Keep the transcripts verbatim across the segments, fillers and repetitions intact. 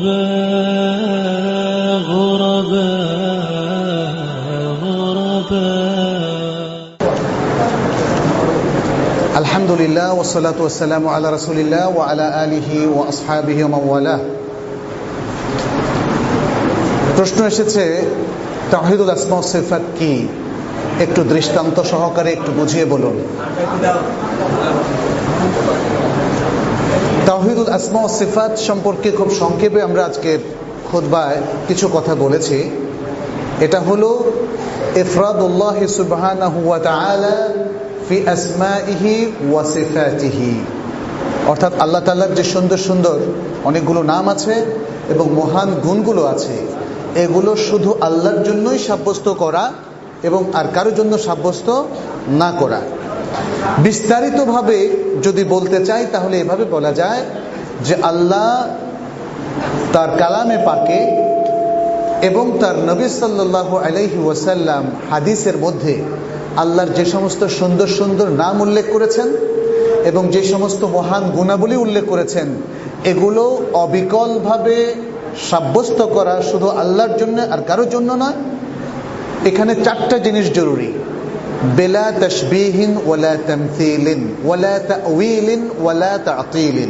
غرباء غرباء غرباء الحمد لله والصلاة والسلام على رسول الله وعلى آله وأصحابه ومن والاه। প্রশ্ন এসেছে তাওহীদুল আসমা ওয়াস সিফাত কি, একটু দৃষ্টান্ত সহকারে একটু বুঝিয়ে বলুন। তাওহীদুল আসমা ওয়াস সিফাত সম্পর্কে খুব সংক্ষেপে আমরা আজকে খুতবায় কিছু কথা বলেছি। এটা হলো ইফরাদুল্লাহ সুবহানাহু ওয়া তাআলা ফি আসমাইহি ওয়া সিফাতিহি, অর্থাৎ আল্লাহ তাআলার যে সুন্দর সুন্দর অনেকগুলো নাম আছে এবং মহান গুণগুলো আছে, এগুলো শুধু আল্লাহর জন্যই সাব্যস্ত করা এবং আর কারোর জন্য সাব্যস্ত না করা। বিস্তারিতভাবে যদি বলতে চাই তাহলে এভাবে বলা যায় যে আল্লাহ তার কালামে পাকে এবং তার নবী সাল্লাল্লাহু আলাইহি ওয়াসাল্লাম হাদিসের মধ্যে আল্লাহর যে সমস্ত সুন্দর সুন্দর নাম উল্লেখ করেছেন এবং যে সমস্ত মহান গুণাবলী উল্লেখ করেছেন, এগুলো অবিকলভাবে সাব্যস্ত করা শুধু আল্লাহর জন্য আর কারোর জন্য নয়। এখানে চারটা জিনিস জরুরি: বেলা তাশবিহিন ওয়ালা তামথীলিন ওয়ালা তা'উইলিন ওয়ালা তা'তিলিন,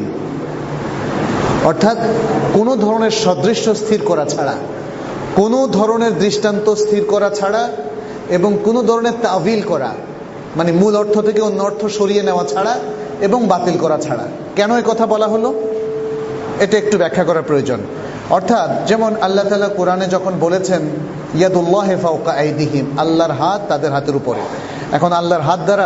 অর্থাৎ কোনো ধরনের সদৃশ্য স্থির করা ছাড়া, কোনো ধরনের দৃষ্টান্ত স্থির করা ছাড়া এবং কোনো ধরনের তা'বিল করা, মানে মূল অর্থ থেকে অন্য অর্থ সরিয়ে নেওয়া ছাড়া এবং বাতিল করা ছাড়া। কেন এই কথা বলা হলো, এটা একটু ব্যাখ্যা করা প্রয়োজন। অর্থাৎ যেমন আল্লাহ তাআলা কোরআনে যখন বলেছেন ইয়াদুল্লাহি ফাওকা আইদিহিম, আল্লাহর হাত তাদের হাতের উপরে। এখন আল্লাহর হাত দ্বারা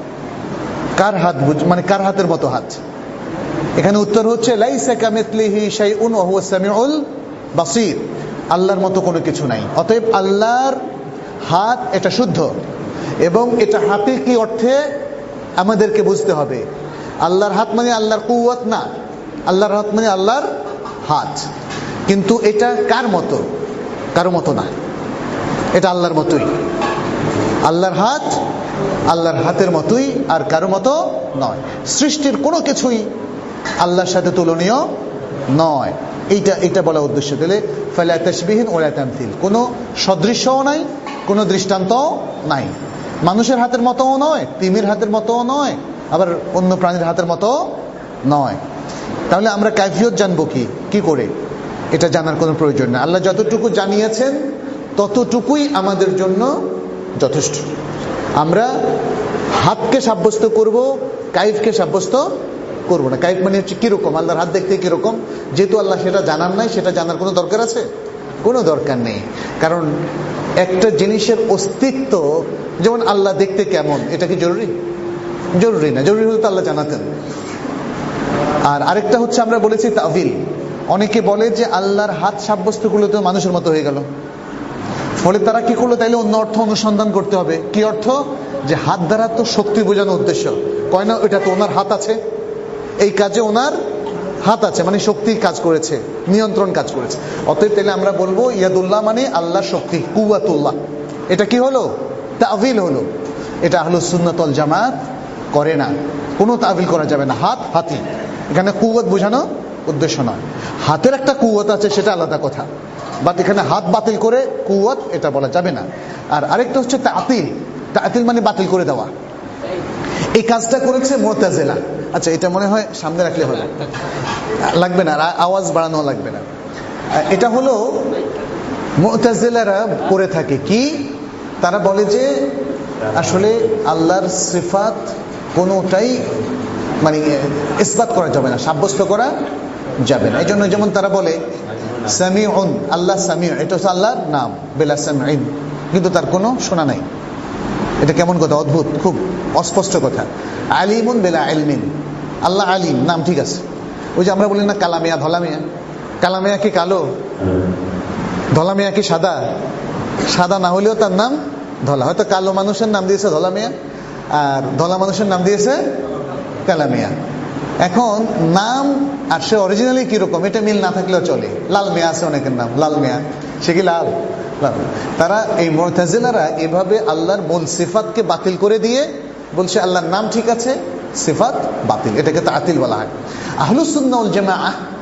কার হাত, মানে কার হাতের মতো হাত? এখানে উত্তর হচ্ছে লাইসা কামিথলিহি শাইউন ওয়া হুয়াস সামিউল বাসীর, আল্লাহর মতো কোনো কিছু নাই। অতএব আল্লাহর হাত এটা শুদ্ধ এবং এটা হাকিকি অর্থে আমাদেরকে বুঝতে হবে। আল্লাহর হাত মানে আল্লাহর কুওয়াত না, আল্লাহর হাত মানে আল্লাহর হাত। কিন্তু এটা কার মতো? কারো মতো না, এটা আল্লাহর মতোই। আল্লাহর হাত আল্লাহর হাতের মতোই, আর কারো মতো নয়। সৃষ্টির কোনো কিছুই আল্লাহর সাথে তুলনীয় নয়, এইটা এটা বলা উদ্দেশ্য। তাহলে ফালা তাশবিহিন ওয়ালা তামথীল, কোনো সদৃশ্যও নাই, কোনো দৃষ্টান্তও নাই। মানুষের হাতের মতোও নয়, তিমির হাতের মতোও নয়, আবার অন্য প্রাণীর হাতের মতো নয়। তাহলে আমরা কাইফিয়ত জানবো কি কি করে? এটা জানার কোনো প্রয়োজন নেই। আল্লাহ যতটুকু জানিয়েছেন ততটুকুই আমাদের জন্য যথেষ্ট। আমরা হাতকে সাব্যস্ত করব, কাইফকে সাব্যস্ত করব না। কাইফ মানে হচ্ছে কিরকম, আল্লাহর হাত দেখতে কিরকম, যেহেতু আল্লাহ সেটা জানার নাই, সেটা জানার কোনো দরকার আছে? কোনো দরকার নেই। কারণ একটা জিনিসের অস্তিত্ব, যেমন আল্লাহ দেখতে কেমন, এটা কি জরুরি? জরুরি না। জরুরি হলে তো আল্লাহ জানাতেন। আর আরেকটা হচ্ছে আমরা বলেছি তা'বিল। অনেকে বলে যে আল্লাহর হাত সাব্যস্ত করলে তো মানুষের মতো হয়ে গেল, ফলে তারা কি করলো, তাইলে অন্য অর্থ অনুসন্ধান করতে হবে। কি অর্থ? যে হাত দ্বারা তো শক্তি বোঝানোর উদ্দেশ্য, কয় না এটা তো ওনার হাত আছে, এই কাজে ওনার হাত আছে, মানে শক্তি কাজ করেছে, নিয়ন্ত্রণ কাজ করেছে। অতএব তাহলে আমরা বলবো ইয়াদুল্লাহ মানে আল্লাহর শক্তি, কুওয়াতুল্লাহ। এটা কি হলো? তা'বিল হলো। এটা আহলুস সুন্নাত ওয়াল জামাত করে না, কোনো তা'বিল করা যাবে না। হাত হাতি, এখানে কুওয়াত বোঝানো উদ্দেশ্য নয়। হাতের একটা কুওয়াত আছে, সেটা আলাদা কথা, বাট এখানে হাত বাতিল করে কুওয়াত এটা বলা যাবে না। আর আরেকটা হচ্ছে তা'তিল। তা'তিল মানে বাতিল করে দেওয়া। এই কাজটা করেছে মুতাজিলা। আচ্ছা, এটা মনে হয় সামনে রাখলে হবে, লাগবে না, আওয়াজ বাড়ানো লাগবে না। এটা হলো মুতাজিলারা করে থাকে কি, তারা বলে যে আসলে আল্লাহর সিফাত কোনোটাই মানে ইসবাত করা যাবে না, সাব্যস্ত করা যাবে না। এই জন্য যেমন তারা বলে সামিউন, আল্লাহ সামিউ, এটা হচ্ছে আল্লাহর নাম, বেলা সামিউন, কিন্তু তার কোনো শোনা নাই। এটা কেমন কথা, অদ্ভুত, খুব অস্পষ্ট কথা। আলিমুন বেলা ইলমিন, আল্লাহ আলিম, নাম ঠিক আছে। ওই যে আমরা বলি না কালামিয়া ধলামিয়া, কালামিয়া কি কালো, ধলামিয়া কি সাদা? সাদা না হলেও তার নাম ধলা। হয়তো কালো মানুষের নাম দিয়েছে ধলামিয়া, আর ধলা মানুষের নাম দিয়েছে কালামিয়া। এখন নাম আর সে অরিজিনালি কিরকম, এটা মিল না থাকলেও চলে। লাল মিয়া আছে অনেকের নাম, লাল মিয়া, সে কি লাল? তারা এই মুতাজিলারা এভাবে আল্লাহর মূল সিফাতকে বাতিল করে দিয়ে বলছে আল্লাহর নাম ঠিক আছে, সিফাত বাতিল, এটাকে তাতিল বলা হয়। আহলুস সুন্নাহ ওয়াল জামাআহ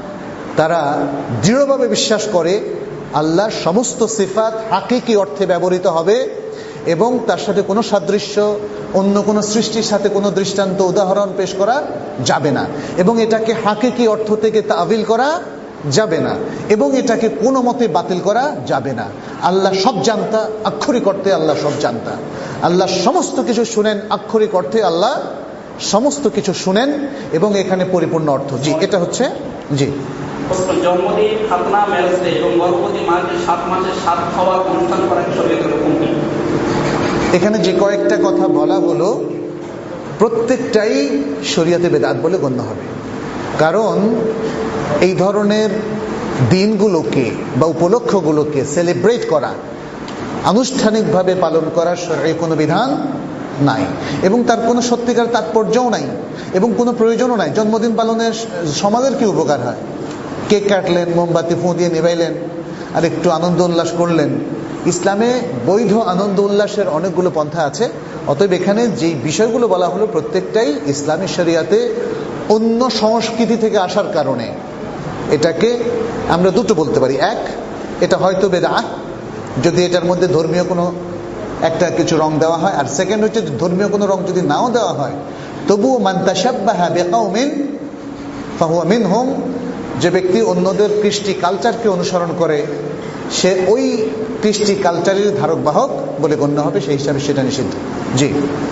তারা দৃঢ়ভাবে বিশ্বাস করে আল্লাহর সমস্ত সিফাত হাকিকি অর্থে ব্যবহৃত হবে এবং তার সাথে কোনো সাদৃশ্য অন্য কোনো সৃষ্টির সাথে কোনো দৃষ্টান্ত উদাহরণ পেশ করা যাবে না, এবং এটাকে হাকিকি অর্থ থেকে তাবিল করা যাবে না, এবং এটাকে কোনো মতে বাতিল করা যাবে না। আল্লাহ সব জানতা, আক্ষরিক অর্থে আল্লাহ সব জানতা। আল্লাহ সমস্ত কিছু শুনেন, আক্ষরিক অর্থে আল্লাহ সমস্ত কিছু শুনেন, এবং এখানে পরিপূর্ণ অর্থ। জি, এটা হচ্ছে জি জন্মদিন, খাতনা, ম্যারেজ ডে এবং গর্ভবতী মাকে সাত মাসের সাত খাওয়ার অনুষ্ঠান করা শরীয়তের হুকুম কি? এখানে যে কয়েকটা কথা বলা হলো প্রত্যেকটাই শরীয়তে বেদাত বলে গণ্য হবে, কারণ এই ধরনের দিনগুলোকে বা উপলক্ষগুলোকে সেলিব্রেট করা, আনুষ্ঠানিকভাবে পালন করার শরীয়তে কোনো বিধান নাই, এবং তার কোনো সত্যিকার তাৎপর্যও নাই এবং কোনো প্রয়োজনও নাই। জন্মদিন পালনের সমাজের কি উপকার হয়? কেক কাটলেন, মোমবাতি ফুঁ দিয়ে নিভাইলেন, আর একটু আনন্দ উল্লাস করলেন। ইসলামে বৈধ আনন্দ উল্লাসের অনেকগুলো পন্থা আছে, অতএব এখানে যেই বিষয়গুলো বলা হলো প্রত্যেকটাই ইসলামী শরিয়াতে অন্য সংস্কৃতি থেকে আসার কারণে এটাকে আমরা দুটো বলতে পারি। এক, এটা হয়তো বেদাত যদি এটার মধ্যে ধর্মীয় কোনো একটা কিছু রং দেওয়া হয়, আর সেকেন্ড হচ্ছে ধর্মীয় কোনো রং যদি নাও দেওয়া হয় তবুও মান তাশাব্বাহা বিকাউমিন ফাহুয়া মিনহুম, যে ব্যক্তি অন্যদের কৃষ্টি কালচারকে অনুসরণ করে সে ওই কৃষ্টি কালচারের ধারক বাহক বলে গণ্য হবে, সেই হিসাবে সেটা নিষিদ্ধ। জি,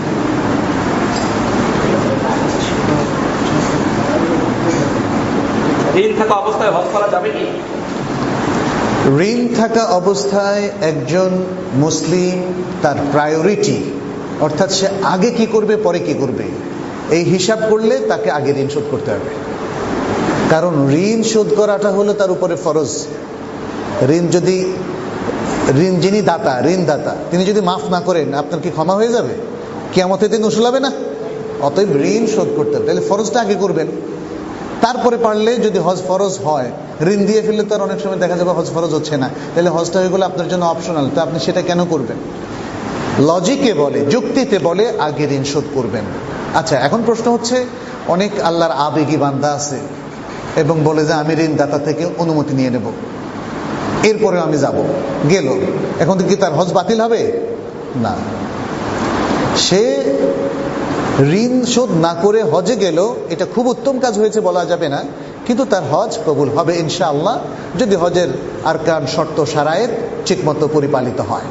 ঋণ থাকা অবস্থায় হজ করা যাবে কি? ঋণ থাকা অবস্থায় একজন মুসলিম তার প্রায়োরিটি, অর্থাৎ সে আগে কি করবে পরে কি করবে, এই হিসাব করলে তাকে আগে ঋণ শোধ করতে হবে, কারণ ঋণ শোধ করাটা হলো তার উপরে ফরজ। ঋণ যদি ঋণ যিনি দাতা, ঋণদাতা, তিনি যদি মাফ না করেন আপনার কি ক্ষমা হয়ে যাবে? কিয়ামতের দিন উসুল হবে না? অতএব ঋণ শোধ করতে হবে, তাহলে ফরজটা আগে করবেন, তারপরে পারলে যদি হজ ফরজ হয়, ঋণ দিয়ে ফেললে তার অনেক সময় দেখা যাবে হজ ফরজ হচ্ছে না, তাহলে হজটা হয়ে গেলে আপনার জন্য অপশনাল, তো আপনি সেটা কেন করবেন? লজিকে বলে, যুক্তিতে বলে আগে ঋণ শোধ করবেন। আচ্ছা, এখন প্রশ্ন হচ্ছে অনেক আল্লাহর আবেগী বান্দা আছে এবং বলে যে আমি ঋণদাতা থেকে অনুমতি নিয়ে নেব, এরপরে আমি যাব, গেল, এখন কি তার হজ বাতিল হবে? না, সে ঋণ শোধ না করে হজে গেল, এটা খুব উত্তম কাজ হয়েছে বলা যাবে না, কিন্তু তার হজ কবুল হবে ইনশাআল্লাহ, যদি হজের আরকান, শর্ত, শারায়েত ঠিকমতো পরিপালিত হয়।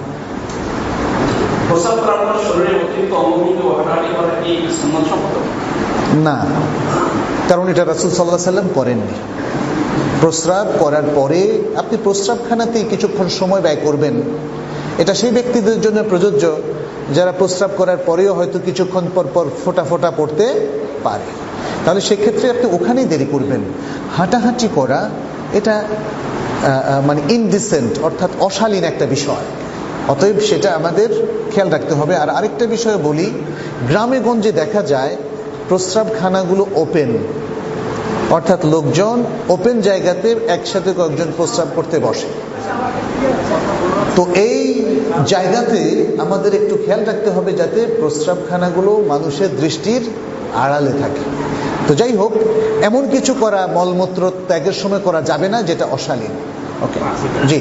না, কারণ এটা রাসূল সাল্লাল্লাহু আলাইহি সাল্লাম করেননি। প্রস্রাব করার পরে আপনি প্রস্রাবখানাতেই কিছুক্ষণ সময় ব্যয় করবেন, এটা সেই ব্যক্তিদের জন্য প্রযোজ্য যারা প্রস্রাব করার পরেও হয়তো কিছুক্ষণ পর পর ফোঁটা ফোঁটা পড়তে পারে, তাহলে সেক্ষেত্রে আপনি ওখানেই দেরি করবেন। হাঁটাহাঁটি করা এটা মানে ইনডিসেন্ট, অর্থাৎ অশালীন একটা বিষয়, অতএব সেটা আমাদের খেয়াল রাখতে হবে। আর আরেকটা বিষয় বলি, গ্রামে গঞ্জে দেখা যায় প্রস্রাবখানাগুলো ওপেন, অর্থাৎ লোকজন ওপেন জায়গাতে একসাথে কয়েকজন প্রস্রাব করতে বসে, তো এই জায়গাতে আমাদের একটু খেয়াল রাখতে হবে যাতে প্রস্রাবখানাগুলো মানুষের দৃষ্টির আড়ালে থাকে। তো যাই হোক, এমন কিছু করা মলমূত্র ত্যাগের সময় করা যাবে না যেটা অশালীন। ওকে, জি,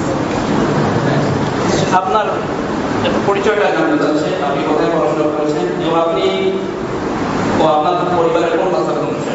আপনার পরিচয়টা জানতে চাচ্ছি, আপনি কোথায় পড়াশোনা করেছেন এবং আপনি ও আপনার পরিবারের কোন ভাষা অনুসারে?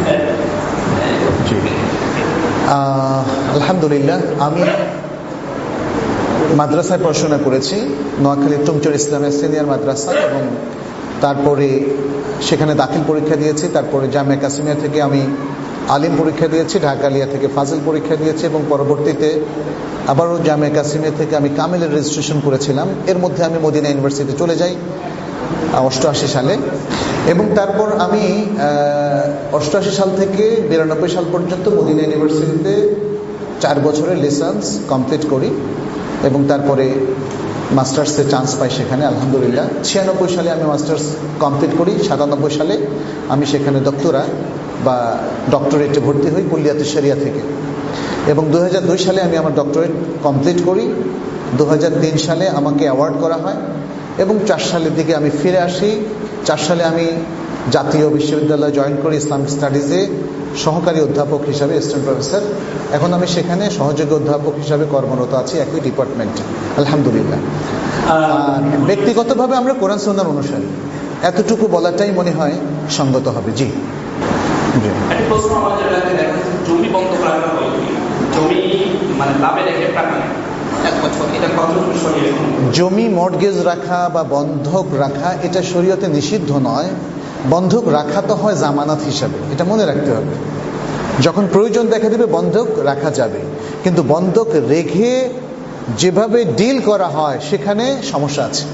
আলহামদুলিল্লাহ, আমি মাদ্রাসায় পড়াশোনা করেছি, নোয়াখালীর টুমচর ইসলামের সিনিয়র মাদ্রাসা, এবং তারপরে সেখানে দাখিল পরীক্ষা দিয়েছি। তারপরে জামিয়া কাসিমিয়া থেকে আমি আলিম পরীক্ষা দিয়েছি, ঢাকা আলিয়া থেকে ফাজিল পরীক্ষা দিয়েছি, এবং পরবর্তীতে আবারও জামিয়া কাসিমিয়া থেকে আমি কামিলের রেজিস্ট্রেশন করেছিলাম। এর মধ্যে আমি মদিনা ইউনিভার্সিটি চলে যাই অষ্টআশি সালে, এবং তারপর আমি অষ্টআশি সাল থেকে বিরানব্বই সাল পর্যন্ত মদিনা ইউনিভার্সিটিতে চার বছরের লাইসেন্স কমপ্লিট করি, এবং তারপরে মাস্টার্সে চান্স পাই সেখানে আলহামদুলিল্লাহ। ছিয়ানব্বই সালে আমি মাস্টার্স কমপ্লিট করি, সাতানব্বই সালে আমি সেখানে ডক্টরা বা ডক্টরেটে ভর্তি হই কুল্লিয়াতুশ শরিয়া থেকে, এবং দু হাজার দুই সালে আমি আমার ডক্টরেট কমপ্লিট করি। দু হাজার তিন সালে আমাকে অ্যাওয়ার্ড করা হয়, এবং চার সালের দিকে আমি ফিরে আসি। চার সালে আমি জাতীয় বিশ্ববিদ্যালয়ে জয়েন করি ইসলামিক স্টাডিজে, সহকারী অধ্যাপক হিসাবে, অ্যাসিস্ট্যান্ট প্রফেসর। এখন আমি সেখানে সহযোগী অধ্যাপক হিসাবে কর্মরত আছি একই ডিপার্টমেন্টে, আলহামদুলিল্লাহ। আর ব্যক্তিগতভাবে আমরা কোরআন সুন্নাহর অনুসারী, এতটুকু বলাটাই মনে হয় সঙ্গত হবে। জি, একটা প্রশ্ন আমাদের জমি বন্ধক রাখা হয়, জমি মানে লাভে রেখে টাকা এক বছর, এটা কতটুকু শরীয়তে? জমি মর্টগেজ রাখা বা বন্ধক রাখা এটা শরীয়তে নিষিদ্ধ নয়। বন্ধক রাখা তো হয় জামানত হিসাবে, এটা মনে রাখতে হবে। যখন প্রয়োজন দেখা দেবে বন্ধক রাখা যাবে, কিন্তু বন্ধক রেখে যেভাবে ডিল করা হয় সেখানে সমস্যা আছে।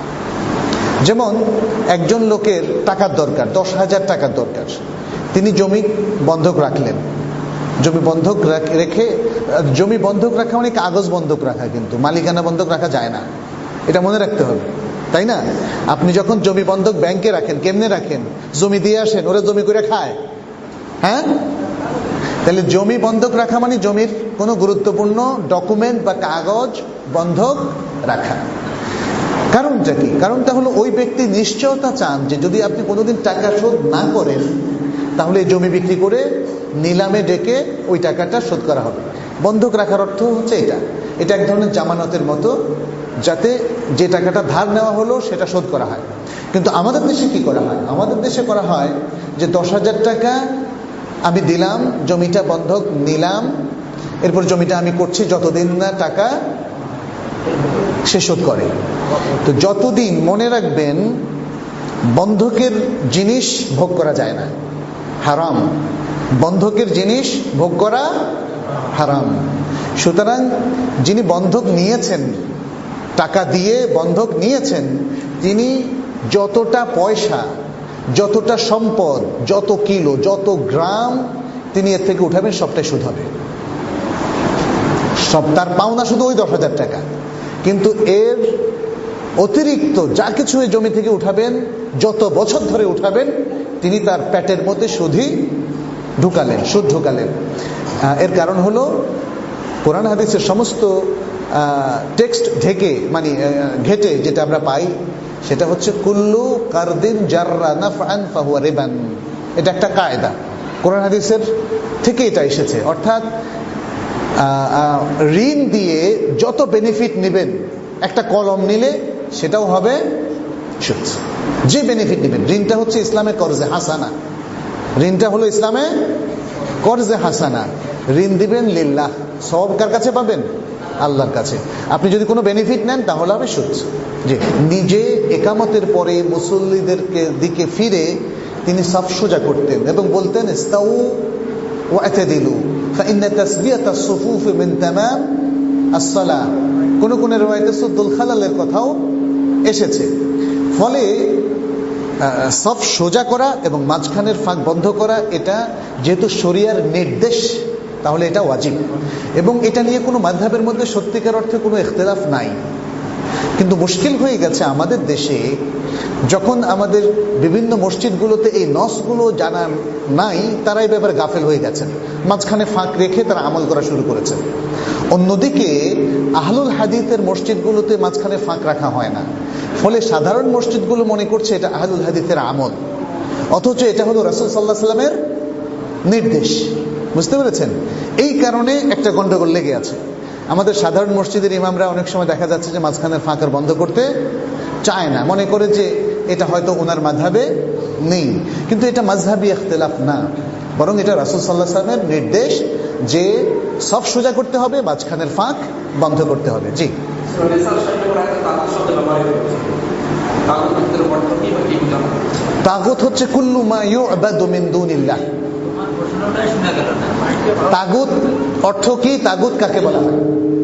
যেমন একজন লোকের টাকার দরকার, দশ হাজার টাকার দরকার, তিনি জমি বন্ধক রাখলেন। জমি বন্ধক রেখে, জমি বন্ধক রাখা মানে কাগজ বন্ধক রাখা, কিন্তু মালিকানা বন্ধক রাখা যায় না, এটা মনে রাখতে হবে, তাই না? আপনি যখন জমি বন্ধক ব্যাংকে রাখেন, কেমনে রাখেন? জমি দিয়ে আসেন, ওরা জমি করে খায়, হ্যাঁ? তাহলে জমি বন্ধক রাখা মানে জমির কোনো গুরুত্বপূর্ণ ডকুমেন্ট বা কাগজ বন্ধক রাখা। কারণটা কি? কারণটা হলো ওই ব্যক্তি নিশ্চয়তা চান যে যদি আপনি কোনোদিন টাকা শোধ না করেন তাহলে জমি বিক্রি করে নিলামে ডেকে ওই টাকাটা শোধ করা হবে। বন্ধক রাখার অর্থ হচ্ছে এটা, এটা এক ধরনের জামানতের মতো, যাতে যে টাকাটা ধার নেওয়া হলো সেটা শোধ করা হয়। কিন্তু আমাদের দেশে কি করা হয়? আমাদের দেশে করা হয় যে দশ হাজার টাকা আমি দিলাম, জমিটা বন্ধক নিলাম, এরপর জমিটা আমি করছি যতদিন না টাকা সে শোধ করে। তো যতদিন, মনে রাখবেন, বন্ধকের জিনিস ভোগ করা যায় না, হারাম। বন্ধকের জিনিস ভোগ করা হারাম। সুতরাং যিনি বন্ধক নিয়েছেন, টাকা দিয়ে বন্ধক নিয়েছেন, তিনি যতটা পয়সা, যতটা সম্পদ, যত কিলো, যত গ্রাম তিনি এর থেকে উঠাবেন সবটাই সুদ হবে। সব তার পাওনা শুধু ওই দশ হাজার টাকা, কিন্তু এর অতিরিক্ত যা কিছু এই জমি থেকে উঠাবেন, যত বছর ধরে উঠাবেন, তিনি তার পেটের মধ্যে সুদই ঢুকালেন, সুদ ঢুকালেন। এর কারণ হলো কোরআন হাদিসের সমস্ত টেক্সট ঢেকে, মানে ঘেটে যেটা আমরা পাই সেটা হচ্ছে কুল্লু কারদিন জাররা নাফআন ফাহুয়া রিবান। এটা একটা কায়দা, কোরআন হাদিসের থেকে এটা এসেছে। অর্থাৎ ঋণ দিয়ে যত বেনিফিট নেবেন, একটা কলম নিলে সেটাও হবে সুদ। যে বেনিফিট নেবেন, ঋণটা হচ্ছে ইসলামে কর্জে হাসানা, ঋণটা হলো ইসলামে কর্জে হাসানা। ঋণ দিবেন লিল্লাহ, সওয়াব কার কাছে পাবেন? আল্লাহর কাছে। আপনি যদি কোনো বেনিফিট নেন তাহলে হবে সুদ। যে নিজে একামতের পরে মুসল্লিদেরকে দিকে ফিরে তিনি সাফ সোজা করতেন এবং বলতেন ইস্তাউ ওয়া'তাদিলু ফাইন্না তাসবিয়াতাস সুফুফ মিন তামাম আস-সালাহ। কোন কোন riwayate সুদ্দুল খালালের কথাও এসেছে। ফলে সাফ সোজা করা এবং মাঝখানের ফাঁক বন্ধ করা, এটা যেহেতু শরিয়ার নির্দেশ, তাহলে এটা ওয়াজিব। এবং এটা নিয়ে কোনো মাযহাবের মধ্যে সত্যিকার অর্থে কোনো ইখতিলাফ নাই। কিন্তু মুশকিল হয়ে গেছে আমাদের দেশে, যখন আমাদের বিভিন্ন মসজিদগুলোতে এই নসগুলো জানা নাই, তারা এই ব্যাপারে গাফেল হয়ে গেছেন, মাঝখানে ফাঁক রেখে তারা আমল করা শুরু করেছেন। অন্যদিকে আহলুল হাদিসের মসজিদগুলোতে মাঝখানে ফাঁক রাখা হয় না, ফলে সাধারণ মসজিদগুলো মনে করছে এটা আহলুল হাদিসের আমল, অথচ এটা হলো রাসূল সাল্লাল্লাহু আলাইহি ওয়াসাল্লামের নির্দেশ। বুঝতে পেরেছেন? এই কারণে একটা গন্ডগোল লেগে আছে। আমাদের সাধারণ মসজিদের ইমামরা অনেক সময় দেখা যাচ্ছে যে মাঝখানের ফাঁক বন্ধ করতে চায় না, মনে করে যে এটা হয়তো ওনার মাযহাবে নেই। কিন্তু এটা মাযহাবী ইখতিলাফ না, বরং এটা রাসূল সাল্লাল্লাহু আলাইহি ওয়াসাল্লামের নির্দেশ যে সব সোজা করতে হবে, মাঝখানের ফাঁক বন্ধ করতে হবে। জি, তাগুত হচ্ছে কুল্লু মা ইউবাদু মিন দুনিল্লাহ। তাগুত অর্থ কি? তাগুত কাকে বলা হয়?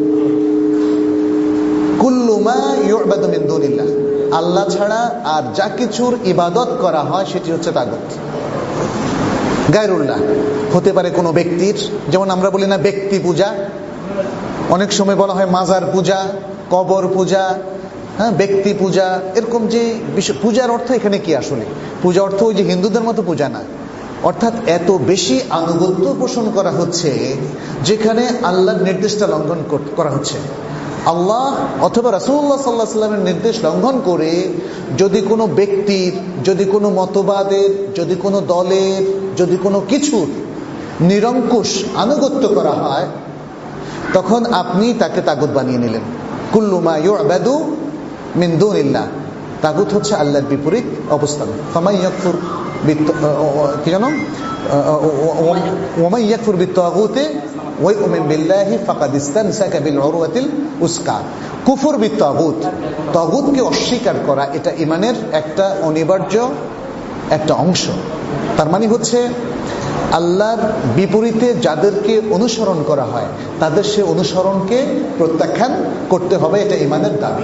কুল্লু মা ইউবাদু মিন দুনিল্লাহ, আল্লাহ ছাড়া আর যা কিছুর ইবাদত করা হয় সেটি হচ্ছে তাগুত। গায়রুল্লাহ হতে পারে কোনো ব্যক্তির, যেমন আমরা বলি না ব্যক্তি পূজা, অনেক সময় বলা হয় মাজার পূজা, কবর পূজা, হ্যাঁ, ব্যক্তি পূজা, এরকম যে বিষয়। পূজার অর্থ এখানে কি? আসলে পূজা অর্থ ওই যে হিন্দুদের মতো পূজা না, অর্থাৎ এত বেশি আনুগত্য পোষণ করা হচ্ছে যেখানে আল্লাহর নির্দেশটা লঙ্ঘন করা হচ্ছে। আল্লাহ অথবা রাসূলুল্লাহ সাল্লাল্লাহু আলাইহি ওয়াসাল্লামের নির্দেশ লঙ্ঘন করে যদি কোনো ব্যক্তির, যদি কোনো মতবাদের, যদি কোনো দলের, যদি কোনো কিছুর নিরঙ্কুশ আনুগত্য করা হয়, তখন আপনি তাকে তাগুত বানিয়ে নিলেন। কুল্লু মা ইউ'বাদু মিন দুনিল্লাহ, তাগুত হচ্ছে আল্লাহর বিপরীত অবস্থান। ফামান ইয়াকফুর কি জানো ওয়া মান ইয়াকফুর বিত-তাগুতি ওয়া ইউমিন বিল্লাহি ফাকাদ ইসতামসাকা বিল উরওয়াতিল উসকা। কুফর বিত-তাগুত, তাগুতকে অস্বীকার করা, এটা ঈমানের একটা অনিবার্য একটা অংশ। তার মানে হচ্ছে আল্লাহর বিপরীতে যাদেরকে অনুসরণ করা হয় তাদের সে অনুসরণকে প্রত্যাখ্যান করতে হবে, এটা ঈমানের দাবি।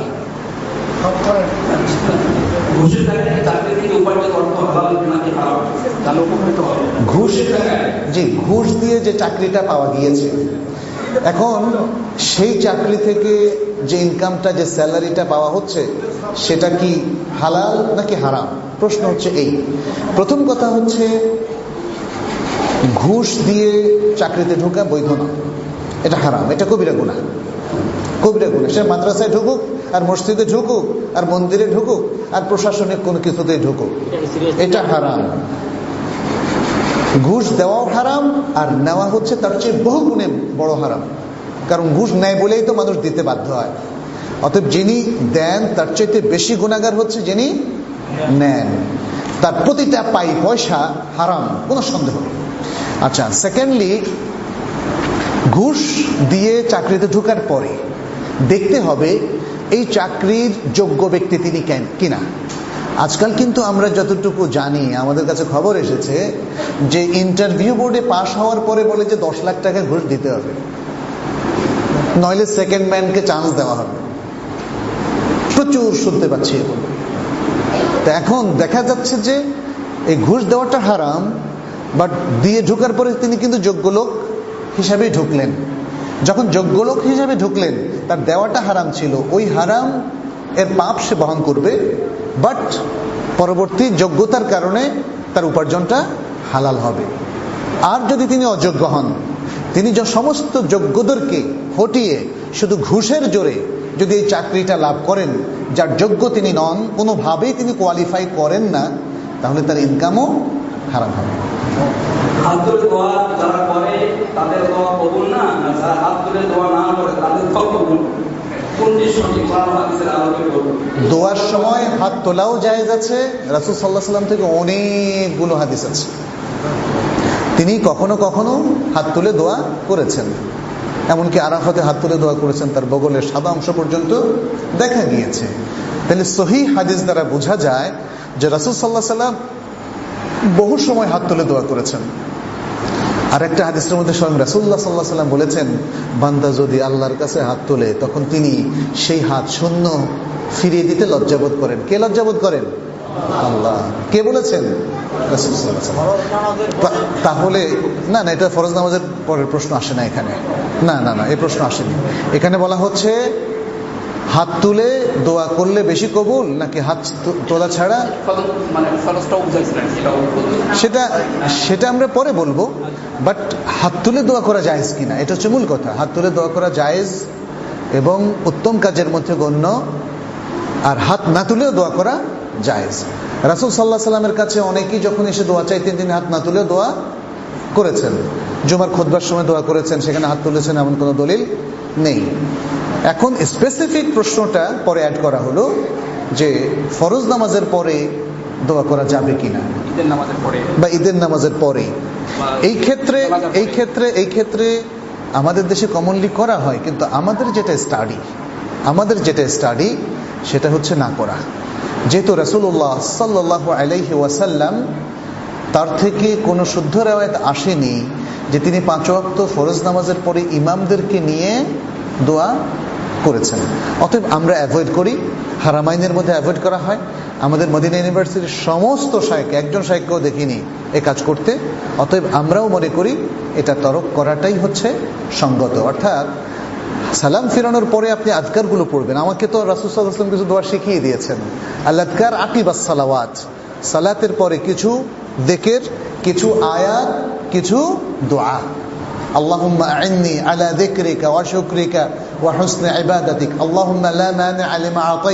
ঘুষ, জি, ঘুষ দিয়ে যে চাকরিটা পাওয়া গিয়েছে, এখন সেই চাকরি থেকে যে ইনকামটা, যে স্যালারিটা পাওয়া হচ্ছে, সেটা কি হালাল নাকি হারাম? প্রশ্ন হচ্ছে এই। প্রথম কথা হচ্ছে ঘুষ দিয়ে চাকরিতে ঢোকা বৈধ না, এটা হারাম, এটা কবিরা গুনাহ, কবিরা গুনাহ। সে মাদ্রাসায় ঢুকুক আর মসজিদে ঢুকুক আর মন্দিরে ঢুকুক আর প্রশাসনিক কোনো কিছুতে ঢুকুক, এটা হারাম। ঘুষ দেওয়াও হারাম, আর নেওয়া হচ্ছে তার চেয়ে বহু গুণে বড় হারাম, কারণ ঘুষ নেয় বলেই তো মানুষ দিতে বাধ্য হয়। অতএব যিনি দেন তার চাইতে বেশি গুনাহগার হচ্ছে যিনি নেন, তার প্রতিটা পাই পয়সা হারাম, কোনো সন্দেহ নেই। আচ্ছা, সেকেন্ডলি, ঘুষ দিয়ে চাকরিতে ঢোকার পরে দেখতে হবে এই চাকরির যোগ্য ব্যক্তি তিনি কেন কিনা। আজকাল কিন্তু আমরা যতটুকু জানি, আমাদের কাছে খবর এসেছে যে ইন্টারভিউ বোর্ডে পাশ হওয়ার পরে বলে যে দশ লাখ টাকা ঘুষ দিতে হবে, নইলে সেকেন্ড ম্যানকে চান্স দেওয়া হবে। প্রচুর শুনতে পাচ্ছি এখন। তো এখন দেখা যাচ্ছে যে এই ঘুষ দেওয়াটা হারাম, বাট দিয়ে ঢোকার পরে তিনি কিন্তু যোগ্য লোক হিসাবে ঢুকলেন। যখন যোগ্য লোক হিসাবে ঢুকলেন, তার দেওয়াটা হারাম ছিল, ওই হারাম এর পাপ সে বহন করবে, বাট পরবর্তী যোগ্যতার কারণে তার উপার্জনটা হালাল হবে। আর যদি তিনি অযোগ্য হন, তিনি যে সমস্ত যোগ্যদেরকে হটিয়ে শুধু ঘুষের জোরে যদি এই চাকরিটা লাভ করেন, যার যোগ্য তিনি নন, কোনোভাবেই তিনি কোয়ালিফাই করেন না, তাহলে তার ইনকামও হারাম হবে। হাত তুলে দোয়া যারা করে তাদের দোয়া কবুল না, যারা হাত তুলে দোয়া না করে তাদের দোয়া কবুল। কোনটি সঠিক? হাদিসের আলোকে বলুন। দোয়ার সময় হাত তোলাও জায়েজ আছে, রাসূল সাল্লাল্লাহু আলাইহি ওয়াসাল্লাম থেকে অনেকগুলো হাদিস আছে, তিনি কখনো কখনো হাত তুলে দোয়া করেছেন। এমনকি আরাফাতে হাত তুলে দোয়া করেছেন, তার বগলের সাদা অংশ পর্যন্ত দেখা গিয়েছে। তাহলে সহিহ হাদিস দ্বারা বোঝা যায় যে রাসূল সাল্লাল্লাহু আলাইহি ওয়াসাল্লাম বহু সময় হাত তুলে দোয়া করেছেন। আর একটা হাদিসের মধ্যে স্বয়ং রাসূলুল্লাহ সাল্লাল্লাহু আলাইহি ওয়াসাল্লাম বলেছেন, বান্দা যদি আল্লাহর কাছে হাত তোলে তখন তিনি সেই হাত শূন্য ফিরিয়ে দিতে লজ্জাবোধ করেন। কে লজ্জাবোধ করেন? আল্লাহ। কে বলেছেন? রাসূল সাল্লাল্লাহু আলাইহি ওয়াসাল্লাম। তাহলে না না, এটা ফরজ নামাজের পরের প্রশ্ন আসে না এখানে। না না না, এই প্রশ্ন আসেনি। এখানে বলা হচ্ছে হাত তুলে দোয়া করলে বেশি কবুল নাকি হাত তোলা ছাড়া, সেটা সেটা আমরা পরে বলবো। বাট হাত তুলে দোয়া করা জায়েজ কিনা, এটা হচ্ছে মূল কথা। হাত তুলে দোয়া করা জায়েজ এবং উত্তম কাজের মধ্যে গণ্য, আর হাত না তুলেও দোয়া করা জায়েজ। রাসূল সাল্লাল্লাহু আলাইহি ওয়াসাল্লামের কাছে অনেকেই যখন এসে দোয়া চাইতেন, তিনি হাত না তুলেও দোয়া করেছেন। জুমার খুতবার সময় দোয়া করেছেন, সেখানে হাত তুলেছেন এমন কোনো দলিল নেই। এখন স্পেসিফিক প্রশ্নটা পরে অ্যাড করা হলো যে ফরজ নামাজের পরে দোয়া করা যাবে কিনা, ঈদের নামাজের পরে বা ঈদের নামাজের পরে। এই ক্ষেত্রে এই ক্ষেত্রে এই ক্ষেত্রে আমাদের দেশে কমনলি করা হয়, কিন্তু আমাদের যেটা স্টাডি আমাদের যেটা স্টাডি সেটা হচ্ছে না করা। যেহেতু রাসূলুল্লাহ সাল্লাল্লাহু আলাইহি ওয়াসাল্লাম তার থেকে কোনো শুদ্ধ রিওয়ায়াত আসেনি যে তিনি পাঁচ ওয়াক্ত ফরজ নামাজের পরে ইমামদেরকে নিয়ে দোয়া করেছেন। অতএব আমরা অ্যাভয়েড করি, হারামাইনের মধ্যে অ্যাভয়েড করা হয়। আমাদের মদিনা ইউনিভার্সিটির সমস্ত শাইখ, একজন শাইখকেও দেখিনি এ কাজ করতে। অতএব আমরাও মনে করি এটা তরক করাটাই হচ্ছে সঙ্গত। অর্থাৎ সালাম ফিরানোর পরে আপনি আজকারগুলো পড়বেন। আমাকে তো রাসূল সাল্লাল্লাহু আলাইহি ওয়াসাল্লাম কিছু দোয়া শিখিয়ে দিয়েছেন, আল আযকার আকিবাস সালাওয়াত, সালাতের পরে কিছু যিকির, কিছু আয়াত, কিছু দোয়া। اللهم أعني على ذكرك وشكرك وحسن عبادتك اللهم لا مانع لما أعطيت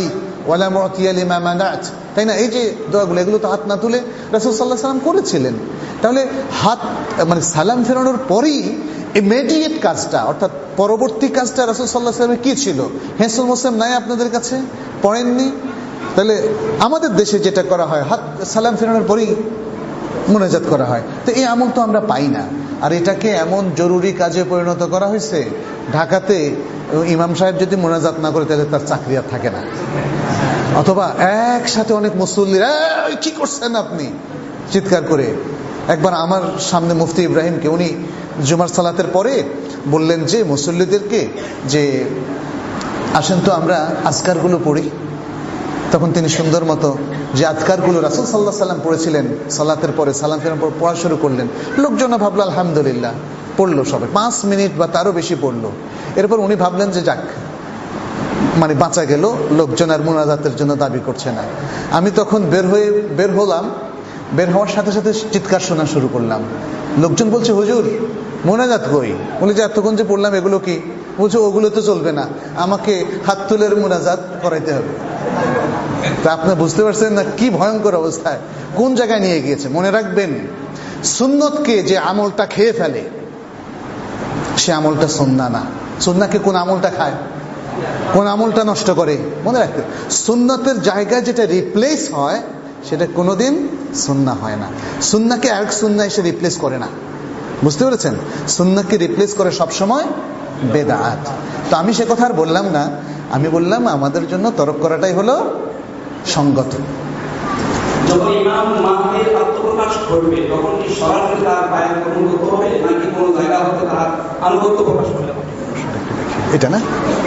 ওয়ালা মু'তিয়া লিমা মানা'ত, তাই না? এই যে দোয়াগুলো, এগুলো তো হাত না তুলে রাসূল সাল্লাল্লাহু আলাইহি ওয়াসাল্লাম করেছিলেন। তাহলে হাত মানে সালাম ফেরানোর পরেই ইমিডিয়েট কাজটা, অর্থাৎ পরবর্তী কাজটা রাসূল সাল্লাল্লাহু আলাইহি ওয়াসাল্লামের কি ছিল? হিসনুল মুসলিম নাই আপনাদের কাছে, পড়েননি? তাহলে আমাদের দেশে যেটা করা হয়, হাত সালাম ফেরানোর পরেই মুনাজাত করা হয়। তো এই আমল তো আমরা পাই না, আর এটাকে এমন জরুরি কাজে পরিণত করা হয়েছে। ঢাকাতে ইমাম সাহেব যদি মুনাজাত না করে তাহলে তার চাকরি আর থাকে না। অথবা একসাথে অনেক মুসল্লিরা কি করছেন আপনি চিৎকার করে। একবার আমার সামনে মুফতি ইব্রাহিমকে, উনি জুমার সালাতের পরে বললেন যে মুসল্লিদেরকে যে আসেন তো আমরা আজকারগুলো পড়ি। তখন তিনি সুন্দর মতো যে আজকারগুলো রাসূল সাল্লাল্লাহু আলাইহি ওয়াসাল্লাম পড়েছিলেন সালাতের পরে, সালাম ফেরানোর পর পড়া শুরু করলেন। লোকজনও ভাবলো আলহামদুলিল্লাহ, পড়লো সবাই, পাঁচ মিনিট বা তারও বেশি পড়লো। এরপর উনি ভাবলেন যে যাক, মানে বাঁচা গেল, লোকজন আর মুনাজাতের জন্য দাবি করছে না। আমি তখন বের হয়ে বের হলাম, বের হওয়ার সাথে সাথে চিৎকার শোনা শুরু করলাম। লোকজন বলছে হুজুর মুনাজাত কই? বলে যে এতক্ষণ যে পড়লাম এগুলো কি? বলছে ওগুলো তো চলবে না, আমাকে হাত তুলের মুনাজাত করাইতে হবে। তা আপনি বুঝতে পারছেন না কি ভয়ঙ্কর অবস্থায়, কোন জায়গায় নিয়ে গিয়েছে। মনে রাখবেন, সুন্নতকে যে আমলটা খেয়ে ফেলে সে আমলটা সুন্নাহ না। সুন্নাহকে কোন আমলটা খায়, কোন আমলটা নষ্ট করে? মনে রাখতে, সুন্নতের জায়গায় যেটা রিপ্লেস হয় সেটা কোনোদিন সুন্নাহ হয় না। সুন্নাহকে আরেক সুন্নাহ এসে রিপ্লেস করে না, বুঝতে পেরেছেন? সুন্নাহকে রিপ্লেস করে সবসময় বেদাত। তো আমি সে কথা আর বললাম না, আমি বললাম আমাদের জন্য তরক করাটাই হলো সঙ্গত। যখন ইমাম মাহদির আত্মপ্রকাশ করবে তখন কি সরাসরি তার বায়ান গ্রহণ করতে হবে, নাকি কোনো জায়গা হতে তার আনুগত্য প্রকাশ করতে হবে? এটা না,